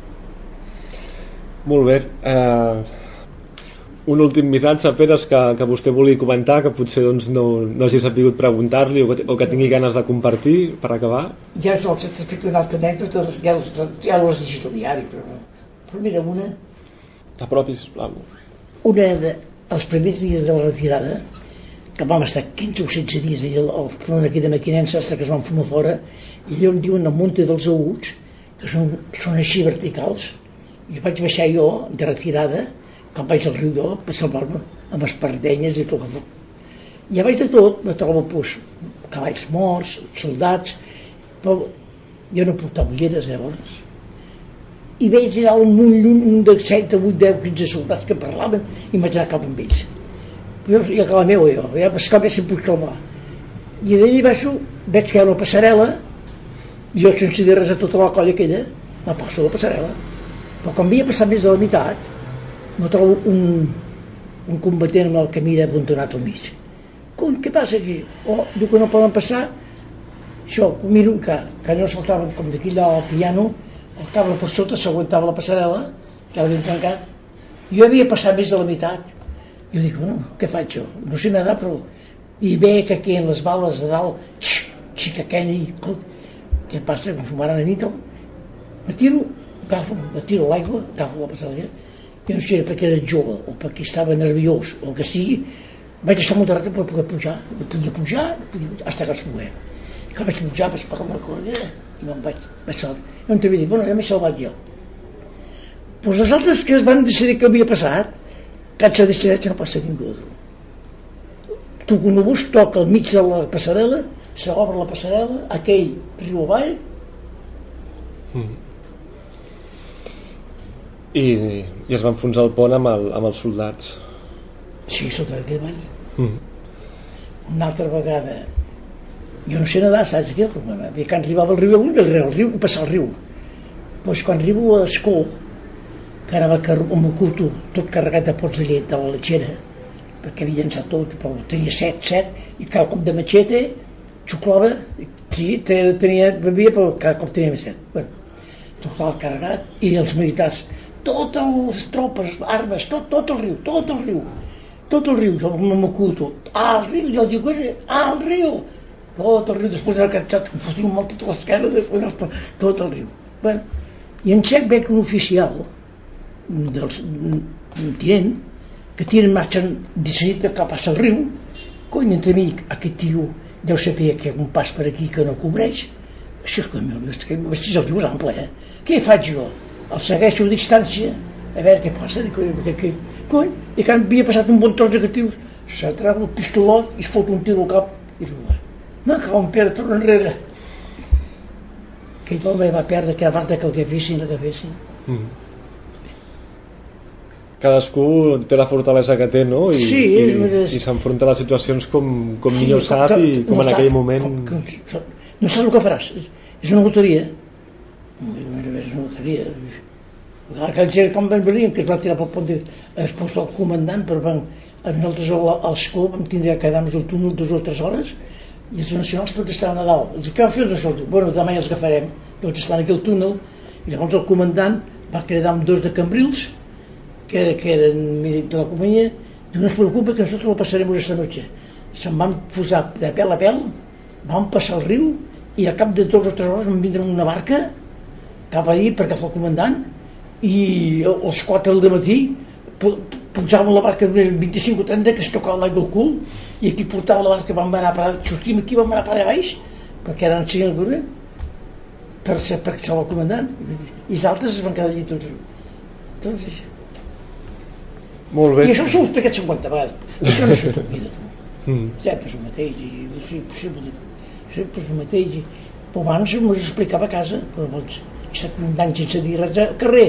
Molt bé. Eh, un últim missatge, Pere, que, que vostè volia comentar, que potser doncs, no, no hagi sabut preguntar-li o, que, o que tingui ganes de compartir per acabar. Ja és el que t'explico una altra anècdota, ja, ja ho has llegit al diari, però, però mira, una... T'apropi, sisplau. Una de, els primers dies de la retirada, que vam estar quinze o setze dies allà al front aquí de Mequinenses, que es van fumar fora, i allà on diuen el Monte dels Aguts, que són, són així verticals, i vaig baixar jo de retirada, quan vaig al riu jo, per salvar-me amb espardenyes i tot el foc. I a baix de tot me trobo pues, cavalls morts, soldats, però jo no portava ulleres llavors. I veig allà un munt, un de set, vuit, deu, quinze soldats que parlaven i em vaig anar cap amb ells. Però jo, ja que la meva jo, ja m'escava si em puc calmar. I d'allà baixo veig que hi ha una passarel·la, i jo sense dir res a tota la colla aquella, la passo a la passarel·la. Però quan havia passat més de la meitat, no trobo un, un combatent amb el camí abandonat al mig. Com, què passa aquí? Oh, diu que no poden passar. Això, miro que, que no saltaven com d'aquí allà al piano, el cable per sota s'aguantava la passarel·la, que l'havien trencat. Jo havia passat més de la meitat. Jo dic, bueno, què faig jo? No sé nedar, però... I veia que aquí en les bales de dalt, xicaquena i... Què passa? Com fumaran a nit? Me tiro, agafo, me tiro a l'aigua, agafo la passarel·la, jo no sé perquè era jove o perquè estava nerviós o el que sigui, vaig estar molt rato per poder pujar, no podia pujar, no podia pujar fins que vaig poder. I quan vaig pujar vaig pagar una corrida i me'n vaig, vaig salvar. Jo em t'havia dit, bueno, ja m'he salvat jo. Doncs els altres que es van decidir que havia passat, que s'ha decidit que no passa ningú. Tu quan el bus toca al mig de la passarel·la, s'obre la passarel·la, aquell riu avall, mm. I, i es va enfonsar el pont amb, el, amb els soldats. Sí, sota aquell vall. Mm. una altra vegada, jo no sé nedar, saps aquí? I quan arribava al riu, avui el riu, el riu i passar el riu. Doncs quan arribo a Escó, que anava amb el curto, tot carregat de pots de llet de la letxera, perquè havia llançat tot, però tenia set, set, i cada cop de matxeta, xuclava, sí, tenia, bevia, però cada cop tenia més set. Bueno, tot el carregat, i els militars, totes les tropes, armes, tot, tot el riu, tot el riu, tot el riu, amb el curto, ah, el riu, jo dic, ah, el riu, tot el riu, després era cansat, em fotia un molt tota l'esquerra, després tot el riu. Bueno, i en sec veig un oficial del tinent que tira en marxa decidit cap a el riu. Cony, entre mi, aquest tio deu saber que hi ha un pas per aquí que no cobreix. Això és com el riu és ample, eh? Què faig jo? El segueixo a distància a veure què passa. Cony, i quan havia passat un bon tros de tios, se treu el pistolot i es fot un tiro al cap i diu, no, que vam perdre, torna enrere. Aquell home va perdre cada vegada que el que fessin, el que fessin. Mm. Cadascú té la fortalesa que té, no? I, sí, i, és... i s'enfronta a les situacions com, com sí, millor sap que, i com no en aquell sap, moment... Com, com, no saps el que faràs, és una loteria. És una loteria. Aquell gir com van venir, que es va tirar pel pont, es posa el comandant, però van, nosaltres al Escó vam tindre que quedar-nos al túnel dues o tres hores, i els nacionals tots estaven a dalt. Els que van fer els nacionals, bueno, demà ja els agafarem, tots estan aquí al túnel, i llavors el comandant va cridar amb dos de Cambrils, que, que eren de la companyia, i no es preocupa que nosotros lo pasaremos esta noche. Se'n van posar de pèl a pèl, van passar el riu, i al cap de dos o tres hores van vindre una barca cap allí perquè fa el comandant, i als quatre del matí pujaven la barca vint-i-cinc o trenta que es tocava l'aigua al cul, i aquí portava la barca, vam anar a parar, sortim aquí, vam anar a parar a baix, perquè eren cinc al corrent, per ser per salvar el comandant, i els altres es van quedar allí tots. Tots això. Molt bé. I això s'ho he explicat cinquanta vegades, això no s'ho vida. Mm. Sempre és el mateix, i sí, sempre, sempre és el mateix, i però abans m'ho explicava a casa, però doncs, set anys sense dir res al carrer,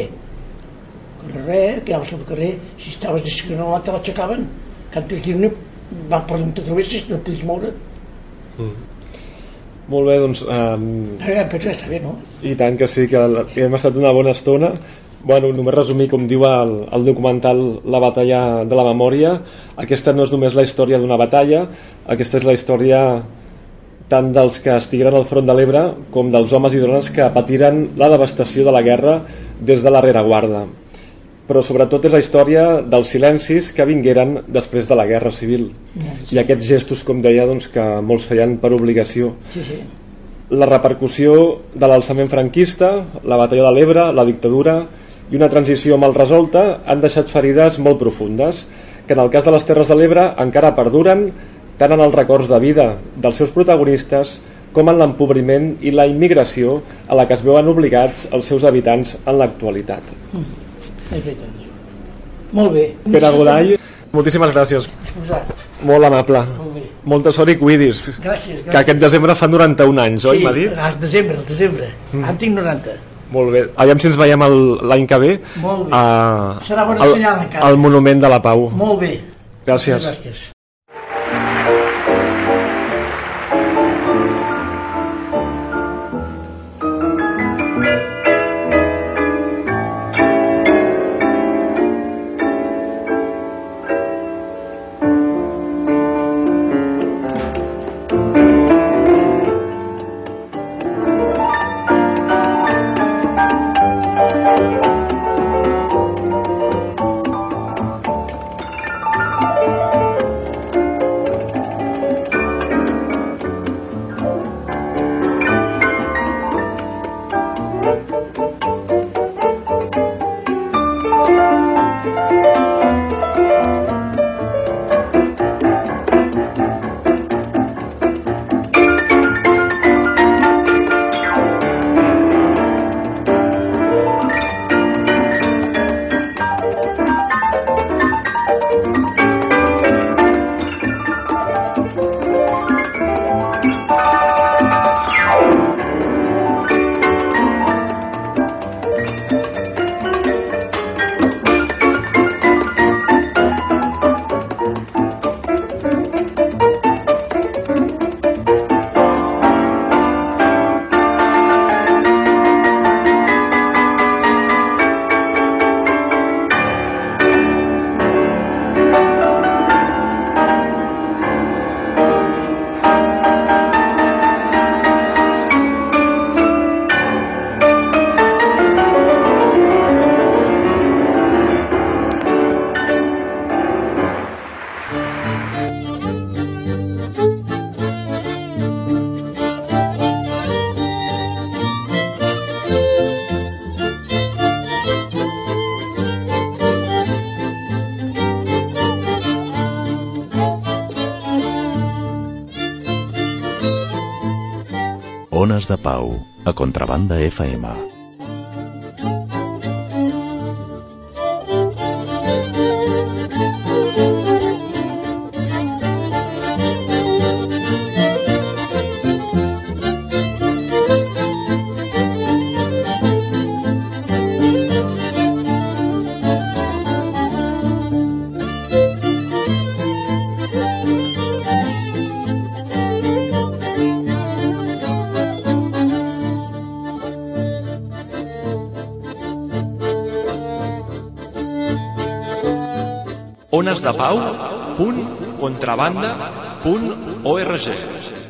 res, que anaves al carrer, si estaves descrionat te l'aixecaven, que antes dir-ne van per on te trobessis, no et podies moure. Mm. Molt bé, doncs... Um... Eh, però ja està bé, no? I tant que sí, que hem estat una bona estona. Bueno, només resumir, com diu el, el documental La batalla de la memòria, aquesta no és només la història d'una batalla, aquesta és la història tant dels que estigueren al front de l'Ebre com dels homes i dones que patiren la devastació de la guerra des de la rereguarda. Però sobretot és la història dels silencis que vingueren després de la guerra civil, sí. I aquests gestos, com deia, doncs, que molts feien per obligació. Sí, sí. La repercussió de l'alçament franquista, la batalla de l'Ebre, la dictadura i una transició mal resolta han deixat ferides molt profundes, que en el cas de les Terres de l'Ebre encara perduren tant en els records de vida dels seus protagonistes com en l'empobriment i la immigració a la que es veuen obligats els seus habitants en l'actualitat. Mm. Molt bé. Pere Godall, moltíssimes gràcies. Molt amable. Molt bé. Molta sort i cuidis. Gràcies, gràcies. Que aquest desembre fan noranta-un anys, oi, sí, m'ha dit? Sí, al desembre, al desembre. Mm. En tinc noranta. Molt bé. Aviam si ens veiem l'any que ve. Molt bé. A, serà bona al, senyal encara. Al Monument de la Pau. Molt bé. Gràcies. Gràcies. Ones de Pau, a Contrabanda F M. ones de pau punt contrabanda punt org